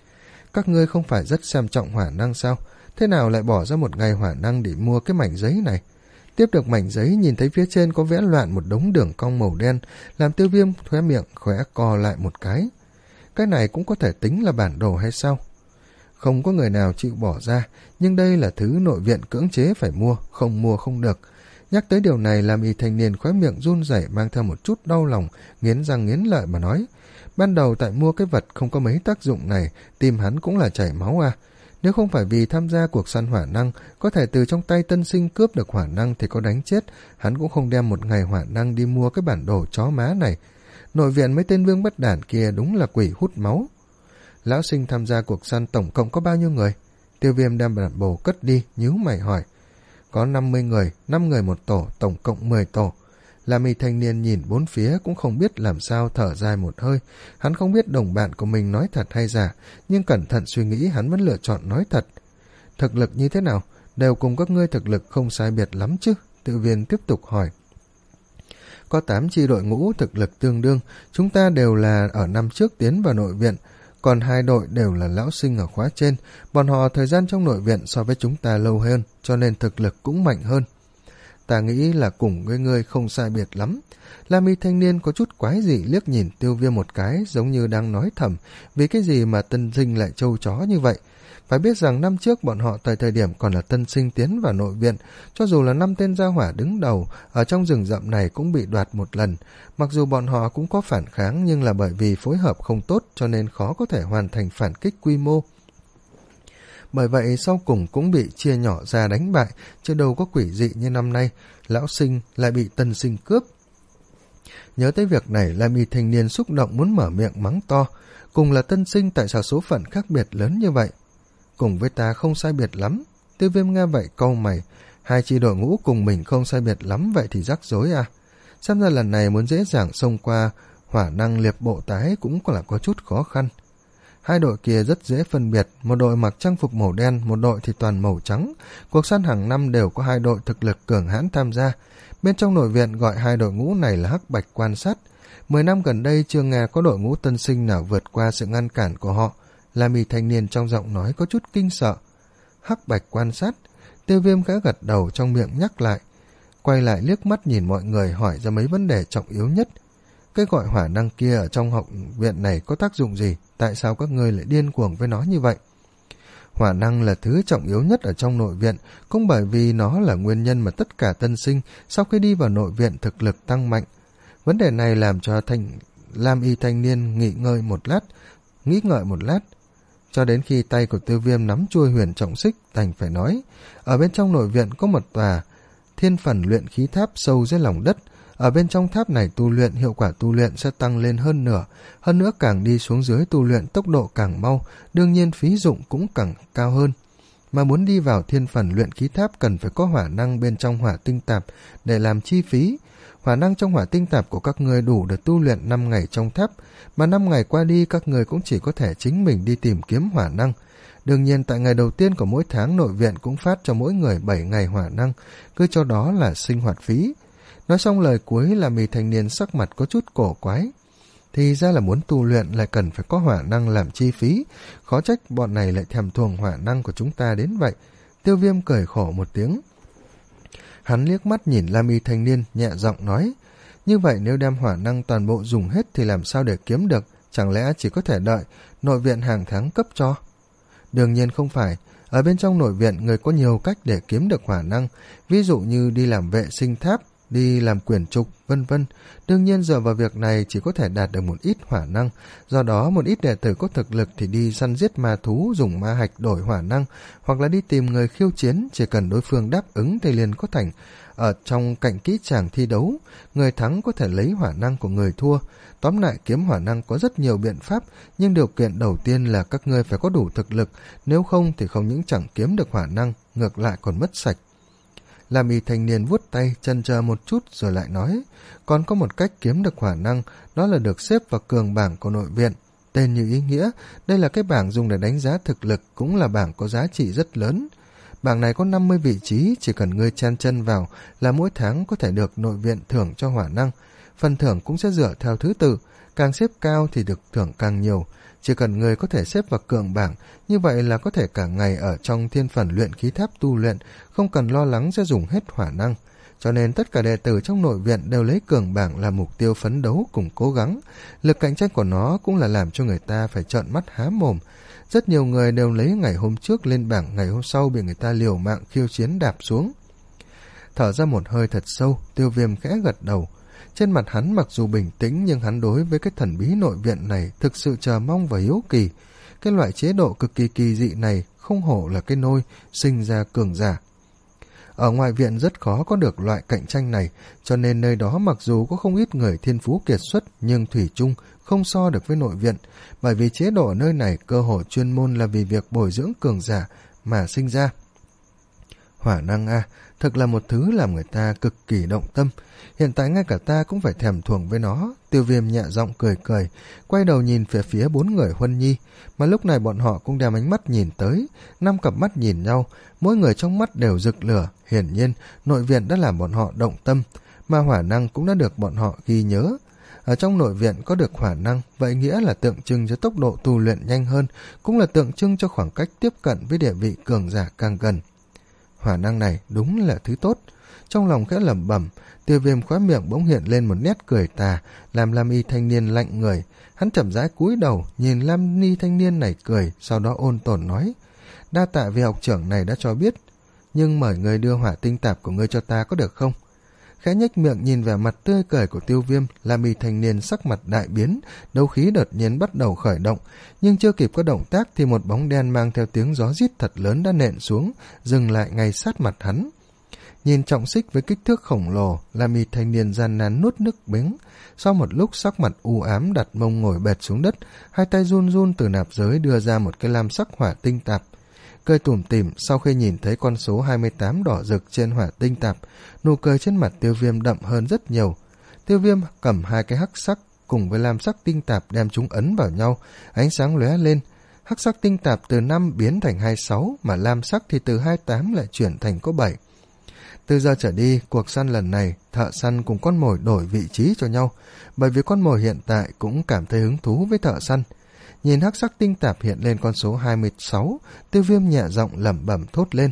Các ngươi không phải rất xem trọng hỏa năng sao? Thế nào lại bỏ ra một ngày hỏa năng để mua cái mảnh giấy này? Tiếp được mảnh giấy, nhìn thấy phía trên có vẽ loạn một đống đường cong màu đen, làm Tiêu Viêm khóe miệng khóe co lại một cái. Cái này cũng có thể tính là bản đồ hay sao? Không có người nào chịu bỏ ra, nhưng đây là thứ nội viện cưỡng chế phải mua, không mua không được. Nhắc tới điều này, làm Y thanh niên khóe miệng run rẩy, mang theo một chút đau lòng, nghiến răng nghiến lợi mà nói: "Ban đầu tại mua cái vật không có mấy tác dụng này, tim hắn cũng là chảy máu à. Nếu không phải vì tham gia cuộc săn hỏa năng, có thể từ trong tay tân sinh cướp được hỏa năng thì có đánh chết, hắn cũng không đem một ngày hỏa năng đi mua cái bản đồ chó má này. Nội viện mấy tên vương bất đản kia đúng là quỷ hút máu." Lão sinh tham gia cuộc săn tổng cộng có bao nhiêu người? Tiêu Viêm đem bản đồ cất đi, nhíu mày hỏi. Có năm mươi người, năm người một tổ, tổng cộng mười tổ. Lam Y thanh niên nhìn bốn phía cũng không biết làm sao, thở dài một hơi. Hắn không biết đồng bạn của mình nói thật hay giả, nhưng cẩn thận suy nghĩ hắn vẫn lựa chọn nói thật. Thực lực như thế nào? Đều cùng các ngươi thực lực không sai biệt lắm chứ? Tự viên tiếp tục hỏi. Có tám chi đội ngũ thực lực tương đương, chúng ta đều là ở năm trước tiến vào nội viện, còn hai đội đều là lão sinh ở khóa trên, bọn họ thời gian trong nội viện so với chúng ta lâu hơn, cho nên thực lực cũng mạnh hơn. Ta nghĩ là cùng với ngươi không sai biệt lắm. Lam Y thanh niên có chút quái dị liếc nhìn Tiêu Viêm một cái, giống như đang nói thầm, vì cái gì mà tân sinh lại trâu chó như vậy. Phải biết rằng năm trước bọn họ tại thời điểm còn là tân sinh tiến vào nội viện, cho dù là năm tên gia hỏa đứng đầu, ở trong rừng rậm này cũng bị đoạt một lần. Mặc dù bọn họ cũng có phản kháng, nhưng là bởi vì phối hợp không tốt cho nên khó có thể hoàn thành phản kích quy mô. Bởi vậy sau cùng cũng bị chia nhỏ ra đánh bại, chứ đâu có quỷ dị như năm nay, lão sinh lại bị tân sinh cướp. Nhớ tới việc này, Lam Y thanh niên xúc động muốn mở miệng mắng to. Cùng là tân sinh, tại sao số phận khác biệt lớn như vậy? Cùng với ta không sai biệt lắm. Tiêu Viêm nghe vậy cau mày. Hai chi đội ngũ cùng mình không sai biệt lắm, vậy thì rắc rối à? Xem ra lần này muốn dễ dàng xông qua hỏa năng liệp bộ tái cũng là có chút khó khăn. Hai đội kia rất dễ phân biệt, một đội mặc trang phục màu đen, một đội thì toàn màu trắng. Cuộc săn hàng năm đều có hai đội thực lực cường hãn tham gia. Bên trong nội viện gọi hai đội ngũ này là Hắc Bạch quan sát. Mười năm gần đây chưa nghe có đội ngũ tân sinh nào vượt qua sự ngăn cản của họ. Lam Y thanh niên trong giọng nói có chút kinh sợ. Hắc Bạch quan sát. Tiêu Viêm khẽ gật đầu, trong miệng nhắc lại. Quay lại liếc mắt nhìn mọi người, hỏi ra mấy vấn đề trọng yếu nhất. Cái gọi hỏa năng kia ở trong học viện này có tác dụng gì? Tại sao các ngươi lại điên cuồng với nó như vậy? Hỏa năng là thứ trọng yếu nhất ở trong nội viện, cũng bởi vì nó là nguyên nhân mà tất cả tân sinh sau khi đi vào nội viện thực lực tăng mạnh. Vấn đề này làm cho thanh Lam Y thanh niên nghỉ ngơi một lát, nghĩ ngợi một lát, cho đến khi tay của Tiêu Viêm nắm chuôi huyền trọng xích, đành phải nói, ở bên trong nội viện có một tòa thiên phần luyện khí tháp sâu dưới lòng đất. Ở bên trong tháp này tu luyện, hiệu quả tu luyện sẽ tăng lên hơn nửa, hơn nữa càng đi xuống dưới tu luyện tốc độ càng mau, đương nhiên phí dụng cũng càng cao hơn. Mà muốn đi vào thiên phần luyện khí tháp cần phải có hỏa năng bên trong hỏa tinh tạp để làm chi phí. Hỏa năng trong hỏa tinh tạp của các người đủ để tu luyện năm ngày trong tháp, mà năm ngày qua đi các người cũng chỉ có thể chính mình đi tìm kiếm hỏa năng. Đương nhiên tại ngày đầu tiên của mỗi tháng nội viện cũng phát cho mỗi người bảy ngày hỏa năng, cứ cho đó là sinh hoạt phí. Nói xong lời cuối là Mì thanh niên sắc mặt có chút cổ quái. Thì ra là muốn tu luyện lại cần phải có hỏa năng làm chi phí, khó trách bọn này lại thèm thuồng hỏa năng của chúng ta đến vậy. Tiêu Viêm cười khổ một tiếng. Hắn liếc mắt nhìn Lam Y thanh niên, nhẹ giọng nói, như vậy nếu đem hỏa năng toàn bộ dùng hết thì làm sao để kiếm được, chẳng lẽ chỉ có thể đợi nội viện hàng tháng cấp cho? Đương nhiên không phải, ở bên trong nội viện người có nhiều cách để kiếm được hỏa năng, ví dụ như đi làm vệ sinh tháp, đi làm quyển trục, vân vân. Đương nhiên dựa vào việc này chỉ có thể đạt được một ít hỏa năng, do đó một ít đệ tử có thực lực thì đi săn giết ma thú dùng ma hạch đổi hỏa năng, hoặc là đi tìm người khiêu chiến, chỉ cần đối phương đáp ứng thì liền có thành. Ở trong cạnh kỹ tràng thi đấu, người thắng có thể lấy hỏa năng của người thua. Tóm lại kiếm hỏa năng có rất nhiều biện pháp, nhưng điều kiện đầu tiên là các ngươi phải có đủ thực lực, nếu không thì không những chẳng kiếm được hỏa năng, ngược lại còn mất sạch. Lam Y thanh niên vuốt tay, chần chờ một chút rồi lại nói, còn có một cách kiếm được hỏa năng, đó là được xếp vào cường bảng của nội viện. Tên như ý nghĩa, đây là cái bảng dùng để đánh giá thực lực, cũng là bảng có giá trị rất lớn. Bảng này có năm mươi vị trí, chỉ cần ngươi chen chân vào là mỗi tháng có thể được nội viện thưởng cho hỏa năng. Phần thưởng cũng sẽ dựa theo thứ tự, càng xếp cao thì được thưởng càng nhiều. Chỉ cần người có thể xếp vào cường bảng, như vậy là có thể cả ngày ở trong thiên phần luyện khí tháp tu luyện, không cần lo lắng sẽ dùng hết hỏa năng. Cho nên tất cả đệ tử trong nội viện đều lấy cường bảng là mục tiêu phấn đấu cùng cố gắng. Lực cạnh tranh của nó cũng là làm cho người ta phải trợn mắt há mồm. Rất nhiều người đều lấy ngày hôm trước lên bảng, ngày hôm sau bị người ta liều mạng khiêu chiến đạp xuống. Thở ra một hơi thật sâu, Tiêu Viêm khẽ gật đầu. Trên mặt hắn mặc dù bình tĩnh, nhưng hắn đối với cái thần bí nội viện này thực sự chờ mong và hiếu kỳ. Cái loại chế độ cực kỳ kỳ dị này không hổ là cái nôi sinh ra cường giả. Ở ngoại viện rất khó có được loại cạnh tranh này, cho nên nơi đó mặc dù có không ít người thiên phú kiệt xuất, nhưng thủy chung không so được với nội viện, bởi vì chế độ ở nơi này cơ hội chuyên môn là vì việc bồi dưỡng cường giả mà sinh ra. Hỏa năng a, thực là một thứ làm người ta cực kỳ động tâm. Hiện tại ngay cả ta cũng phải thèm thuồng với nó. Tiêu Viêm nhẹ giọng cười cười, quay đầu nhìn về phía bốn người Huân Nhi, mà lúc này bọn họ cũng đem ánh mắt nhìn tới. Năm cặp mắt nhìn nhau, mỗi người trong mắt đều rực lửa. Hiển nhiên nội viện đã làm bọn họ động tâm, mà hỏa năng cũng đã được bọn họ ghi nhớ. Ở trong nội viện có được hỏa năng, vậy nghĩa là tượng trưng cho tốc độ tu luyện nhanh hơn, cũng là tượng trưng cho khoảng cách tiếp cận với địa vị cường giả càng gần. Hỏa năng này đúng là thứ tốt. Trong lòng khẽ lẩm bẩm, Tiêu Viêm khóe miệng bỗng hiện lên một nét cười tà, làm Lam Y thanh niên lạnh người. Hắn chậm rãi cúi đầu nhìn Lam Y thanh niên này cười, sau đó ôn tồn nói, đa tạ vì học trưởng này đã cho biết, nhưng mời người đưa hỏa tinh tạp của ngươi cho ta có được không? Khẽ nhếch miệng nhìn vẻ mặt tươi cười của Tiêu Viêm, Lam Y thanh niên sắc mặt đại biến, đấu khí đột nhiên bắt đầu khởi động, nhưng chưa kịp có động tác thì một bóng đen mang theo tiếng gió rít thật lớn đã nện xuống, dừng lại ngay sát mặt hắn. Nhìn trọng xích với kích thước khổng lồ, Lam Y thanh niên gian nan nuốt nước miếng. Sau một lúc sắc mặt u ám đặt mông ngồi bệt xuống đất, hai tay run run từ nạp giới đưa ra một cái lam sắc hỏa tinh tạp. Cười tủm tỉm sau khi nhìn thấy con số hai mươi tám đỏ rực trên hỏa tinh tạp, nụ cười trên mặt Tiêu Viêm đậm hơn rất nhiều. Tiêu Viêm cầm hai cái hắc sắc cùng với lam sắc tinh tạp đem chúng ấn vào nhau, ánh sáng lóe lên. Hắc sắc tinh tạp từ năm biến thành hai mươi sáu, mà lam sắc thì từ hai mươi tám lại chuyển thành có bảy. Từ giờ trở đi, cuộc săn lần này, thợ săn cùng con mồi đổi vị trí cho nhau, bởi vì con mồi hiện tại cũng cảm thấy hứng thú với thợ săn. Nhìn hắc sắc tinh tạp hiện lên con số hai mươi sáu, Tiêu Viêm nhẹ giọng lẩm bẩm thốt lên.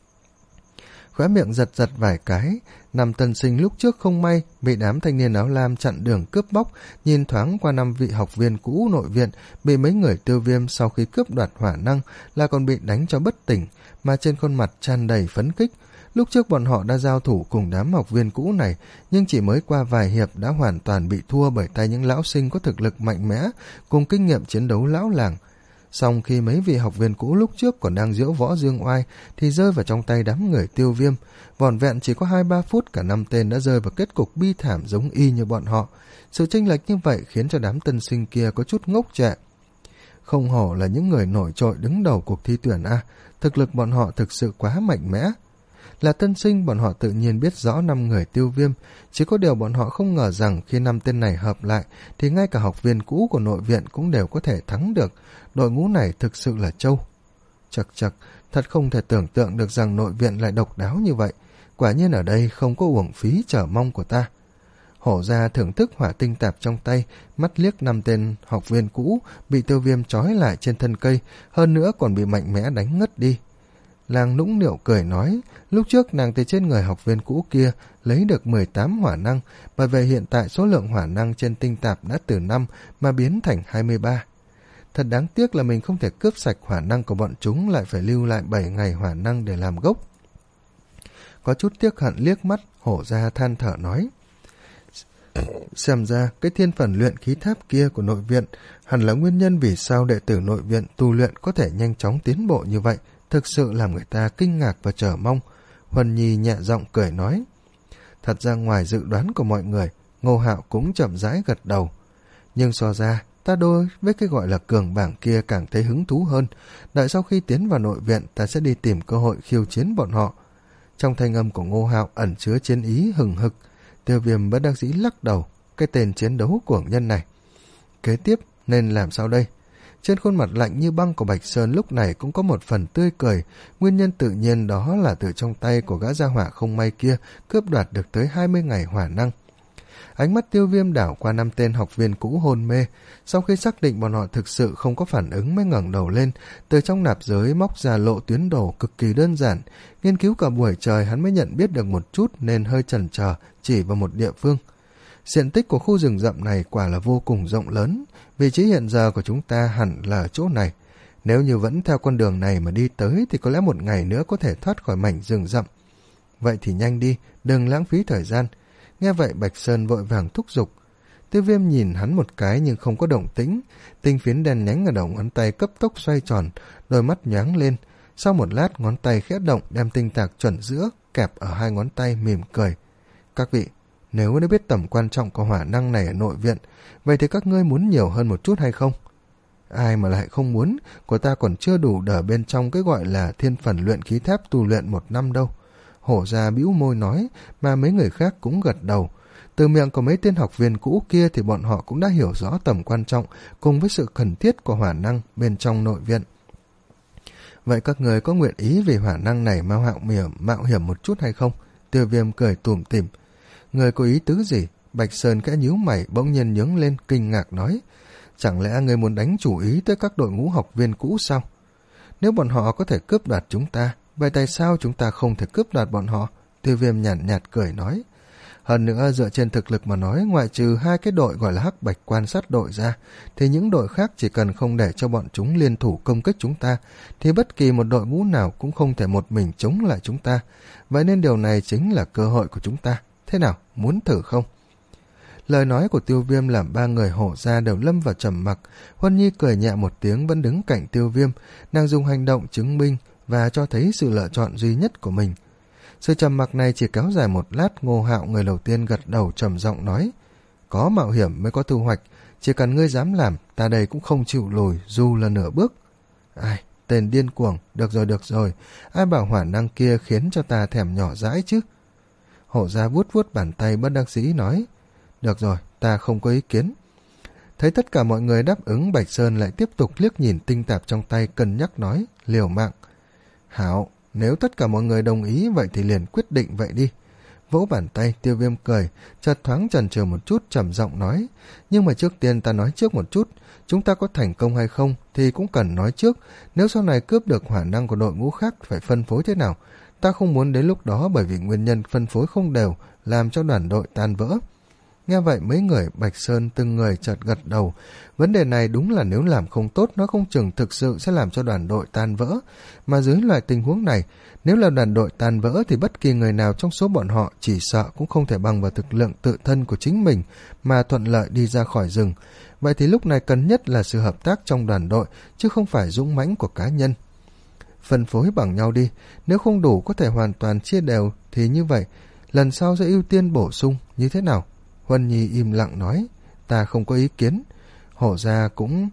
Khóe miệng giật giật vài cái, năm tân sinh lúc trước không may bị đám thanh niên áo lam chặn đường cướp bóc, nhìn thoáng qua năm vị học viên cũ nội viện bị mấy người Tiêu Viêm sau khi cướp đoạt hỏa năng là còn bị đánh cho bất tỉnh, mà trên khuôn mặt tràn đầy phấn khích. Lúc trước bọn họ đã giao thủ cùng đám học viên cũ này, nhưng chỉ mới qua vài hiệp đã hoàn toàn bị thua bởi tay những lão sinh có thực lực mạnh mẽ, cùng kinh nghiệm chiến đấu lão làng. Song khi mấy vị học viên cũ lúc trước còn đang diễu võ dương oai, thì rơi vào trong tay đám người Tiêu Viêm. Vỏn vẹn chỉ có hai ba phút, cả năm tên đã rơi vào kết cục bi thảm giống y như bọn họ. Sự chênh lệch như vậy khiến cho đám tân sinh kia có chút ngốc trệ. Không hổ là những người nổi trội đứng đầu cuộc thi tuyển A, thực lực bọn họ thực sự quá mạnh mẽ. Là tân sinh, bọn họ tự nhiên biết rõ năm người Tiêu Viêm, chỉ có điều bọn họ không ngờ rằng khi năm tên này hợp lại thì ngay cả học viên cũ của nội viện cũng đều có thể thắng được. Đội ngũ này thực sự là trâu. Chật chật, thật không thể tưởng tượng được rằng nội viện lại độc đáo như vậy. Quả nhiên ở đây không có uổng phí chờ mong của ta. Hổ ra thưởng thức hỏa tinh tạp trong tay, mắt liếc năm tên học viên cũ bị Tiêu Viêm trói lại trên thân cây, hơn nữa còn bị mạnh mẽ đánh ngất đi. Làng nũng nịu cười nói, lúc trước nàng từ trên người học viên cũ kia lấy được mười tám hỏa năng, bởi vậy hiện tại số lượng hỏa năng trên tinh tạp đã từ năm mà biến thành hai mươi ba. Thật đáng tiếc là mình không thể cướp sạch hỏa năng của bọn chúng, lại phải lưu lại bảy ngày hỏa năng để làm gốc. Có chút tiếc hận liếc mắt, Hổ Gia than thở nói. Xem ra cái thiên phần luyện khí tháp kia của nội viện hẳn là nguyên nhân vì sao đệ tử nội viện tu luyện có thể nhanh chóng tiến bộ như vậy, thực sự làm người ta kinh ngạc và chờ mong. Huân Nhi nhẹ giọng cười nói. Thật ra ngoài dự đoán của mọi người, Ngô Hạo cũng chậm rãi gật đầu. Nhưng so ra, ta đối với cái gọi là cường bảng kia càng thấy hứng thú hơn. Đợi sau khi tiến vào nội viện, ta sẽ đi tìm cơ hội khiêu chiến bọn họ. Trong thanh âm của Ngô Hạo ẩn chứa chiến ý hừng hực. Tiêu Viêm bất đắc dĩ lắc đầu, cái tên chiến đấu cuồng nhân này. Kế tiếp nên làm sao đây? Trên khuôn mặt lạnh như băng của Bạch Sơn lúc này cũng có một phần tươi cười, nguyên nhân tự nhiên đó là từ trong tay của gã gia hỏa không may kia cướp đoạt được tới hai mươi ngày hỏa năng. Ánh mắt Tiêu Viêm đảo qua năm tên học viên cũ hôn mê, sau khi xác định bọn họ thực sự không có phản ứng mới ngẩng đầu lên, từ trong nạp giới móc ra lộ tuyến đồ cực kỳ đơn giản, nghiên cứu cả buổi trời hắn mới nhận biết được một chút nên hơi chần chờ chỉ vào một địa phương. Diện tích của khu rừng rậm này quả là vô cùng rộng lớn, vị trí hiện giờ của chúng ta hẳn là ở chỗ này. Nếu như vẫn theo con đường này mà đi tới thì có lẽ một ngày nữa có thể thoát khỏi mảnh rừng rậm. Vậy thì nhanh đi, đừng lãng phí thời gian. Nghe vậy Bạch Sơn vội vàng thúc giục. Tiêu Viêm nhìn hắn một cái nhưng không có động tĩnh, tinh phiến đen nhánh ở đầu ngón tay cấp tốc xoay tròn, đôi mắt nhoáng lên. Sau một lát ngón tay khẽ động đem tinh tạc chuẩn giữa kẹp ở hai ngón tay mỉm cười. Các vị, nếu đã biết tầm quan trọng của hỏa năng này ở nội viện, vậy thì các ngươi muốn nhiều hơn một chút hay không? Ai mà lại không muốn, của ta còn chưa đủ đỡ bên trong cái gọi là thiên phần luyện khí tháp tu luyện một năm đâu. Hổ Gia bĩu môi nói, mà mấy người khác cũng gật đầu. Từ miệng của mấy tên học viên cũ kia thì bọn họ cũng đã hiểu rõ tầm quan trọng cùng với sự cần thiết của hỏa năng bên trong nội viện. Vậy các người có nguyện ý vì hỏa năng này mạo hiểm, mạo hiểm một chút hay không? Tiêu Viêm cười tủm tỉm. Người có ý tứ gì? Bạch Sơn kẽ nhíu mày bỗng nhiên nhướng lên kinh ngạc nói. Chẳng lẽ người muốn đánh chủ ý tới các đội ngũ học viên cũ sao? Nếu bọn họ có thể cướp đoạt chúng ta, vậy tại sao chúng ta không thể cướp đoạt bọn họ? Tiêu Viêm nhàn nhạt, nhạt cười nói. Hơn nữa dựa trên thực lực mà nói, ngoại trừ hai cái đội gọi là Hắc Bạch quan sát đội ra, thì những đội khác chỉ cần không để cho bọn chúng liên thủ công kích chúng ta, thì bất kỳ một đội ngũ nào cũng không thể một mình chống lại chúng ta. Vậy nên điều này chính là cơ hội của chúng ta. Thế nào, muốn thử không? Lời nói của Tiêu Viêm làm ba người Hổ Gia đều lâm vào trầm mặc. Huân Nhi cười nhẹ một tiếng vẫn đứng cạnh Tiêu Viêm, nàng dùng hành động chứng minh và cho thấy sự lựa chọn duy nhất của mình. Sự trầm mặc này chỉ kéo dài một lát, Ngô Hạo người đầu tiên gật đầu trầm giọng nói. Có mạo hiểm mới có thu hoạch, chỉ cần ngươi dám làm, ta đây cũng không chịu lùi dù là nửa bước. Ai, tên điên cuồng, được rồi được rồi, ai bảo hỏa năng kia khiến cho ta thèm nhỏ dãi chứ? Hổ Gia vuốt vuốt bàn tay bất đắc dĩ nói. Được rồi, ta không có ý kiến. Thấy tất cả mọi người đáp ứng, Bạch Sơn lại tiếp tục liếc nhìn tinh tạp trong tay cân nhắc nói, liều mạng. Hảo, nếu tất cả mọi người đồng ý vậy thì liền quyết định vậy đi. Vỗ bàn tay, Tiêu Viêm cười, chợt thoáng chần chừ một chút trầm giọng nói. Nhưng mà trước tiên ta nói trước một chút, chúng ta có thành công hay không thì cũng cần nói trước. Nếu sau này cướp được hỏa năng của đội ngũ khác phải phân phối thế nào. Ta không muốn đến lúc đó bởi vì nguyên nhân phân phối không đều làm cho đoàn đội tan vỡ. Nghe vậy mấy người Bạch Sơn từng người chợt gật đầu. Vấn đề này đúng là nếu làm không tốt nó không chừng thực sự sẽ làm cho đoàn đội tan vỡ. Mà dưới loại tình huống này, nếu là đoàn đội tan vỡ thì bất kỳ người nào trong số bọn họ chỉ sợ cũng không thể bằng vào thực lượng tự thân của chính mình mà thuận lợi đi ra khỏi rừng. Vậy thì lúc này cần nhất là sự hợp tác trong đoàn đội chứ không phải dũng mãnh của cá nhân. Phân phối bằng nhau đi, nếu không đủ có thể hoàn toàn chia đều thì như vậy, lần sau sẽ ưu tiên bổ sung như thế nào? Huân Nhi im lặng nói, ta không có ý kiến. Hổ Gia cũng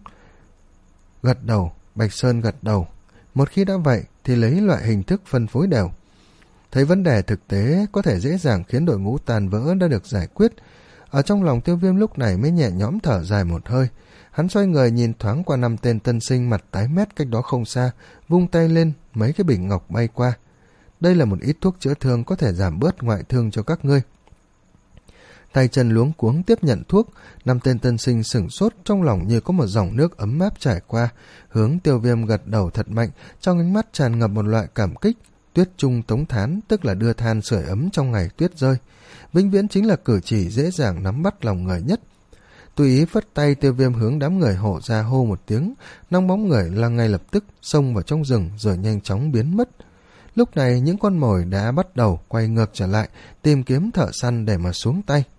gật đầu, Bạch Sơn gật đầu. Một khi đã vậy thì lấy loại hình thức phân phối đều. Thấy vấn đề thực tế có thể dễ dàng khiến đội ngũ tàn vỡ đã được giải quyết. Ở trong lòng Tiêu Viêm lúc này mới nhẹ nhõm thở dài một hơi. Hắn xoay người nhìn thoáng qua năm tên tân sinh mặt tái mét cách đó không xa, vung tay lên, mấy cái bình ngọc bay qua. Đây là một ít thuốc chữa thương có thể giảm bớt ngoại thương cho các ngươi. tay chân luống cuống tiếp nhận thuốc. Năm tên tân sinh sửng sốt, trong lòng như có một dòng nước ấm áp trải qua, hướng Tiêu Viêm gật đầu thật mạnh, trong ánh mắt tràn ngập một loại cảm kích. Tuyết trung tống thán, tức là đưa than sưởi ấm trong ngày tuyết rơi, vĩnh viễn chính là cử chỉ dễ dàng nắm bắt lòng người nhất. Tùy ý phất tay, Tiêu Viêm hướng đám người hộ ra hô một tiếng, năm bóng người là ngay lập tức xông vào trong rừng rồi nhanh chóng biến mất. Lúc này những con mồi đã bắt đầu quay ngược trở lại, tìm kiếm thợ săn để mà xuống tay.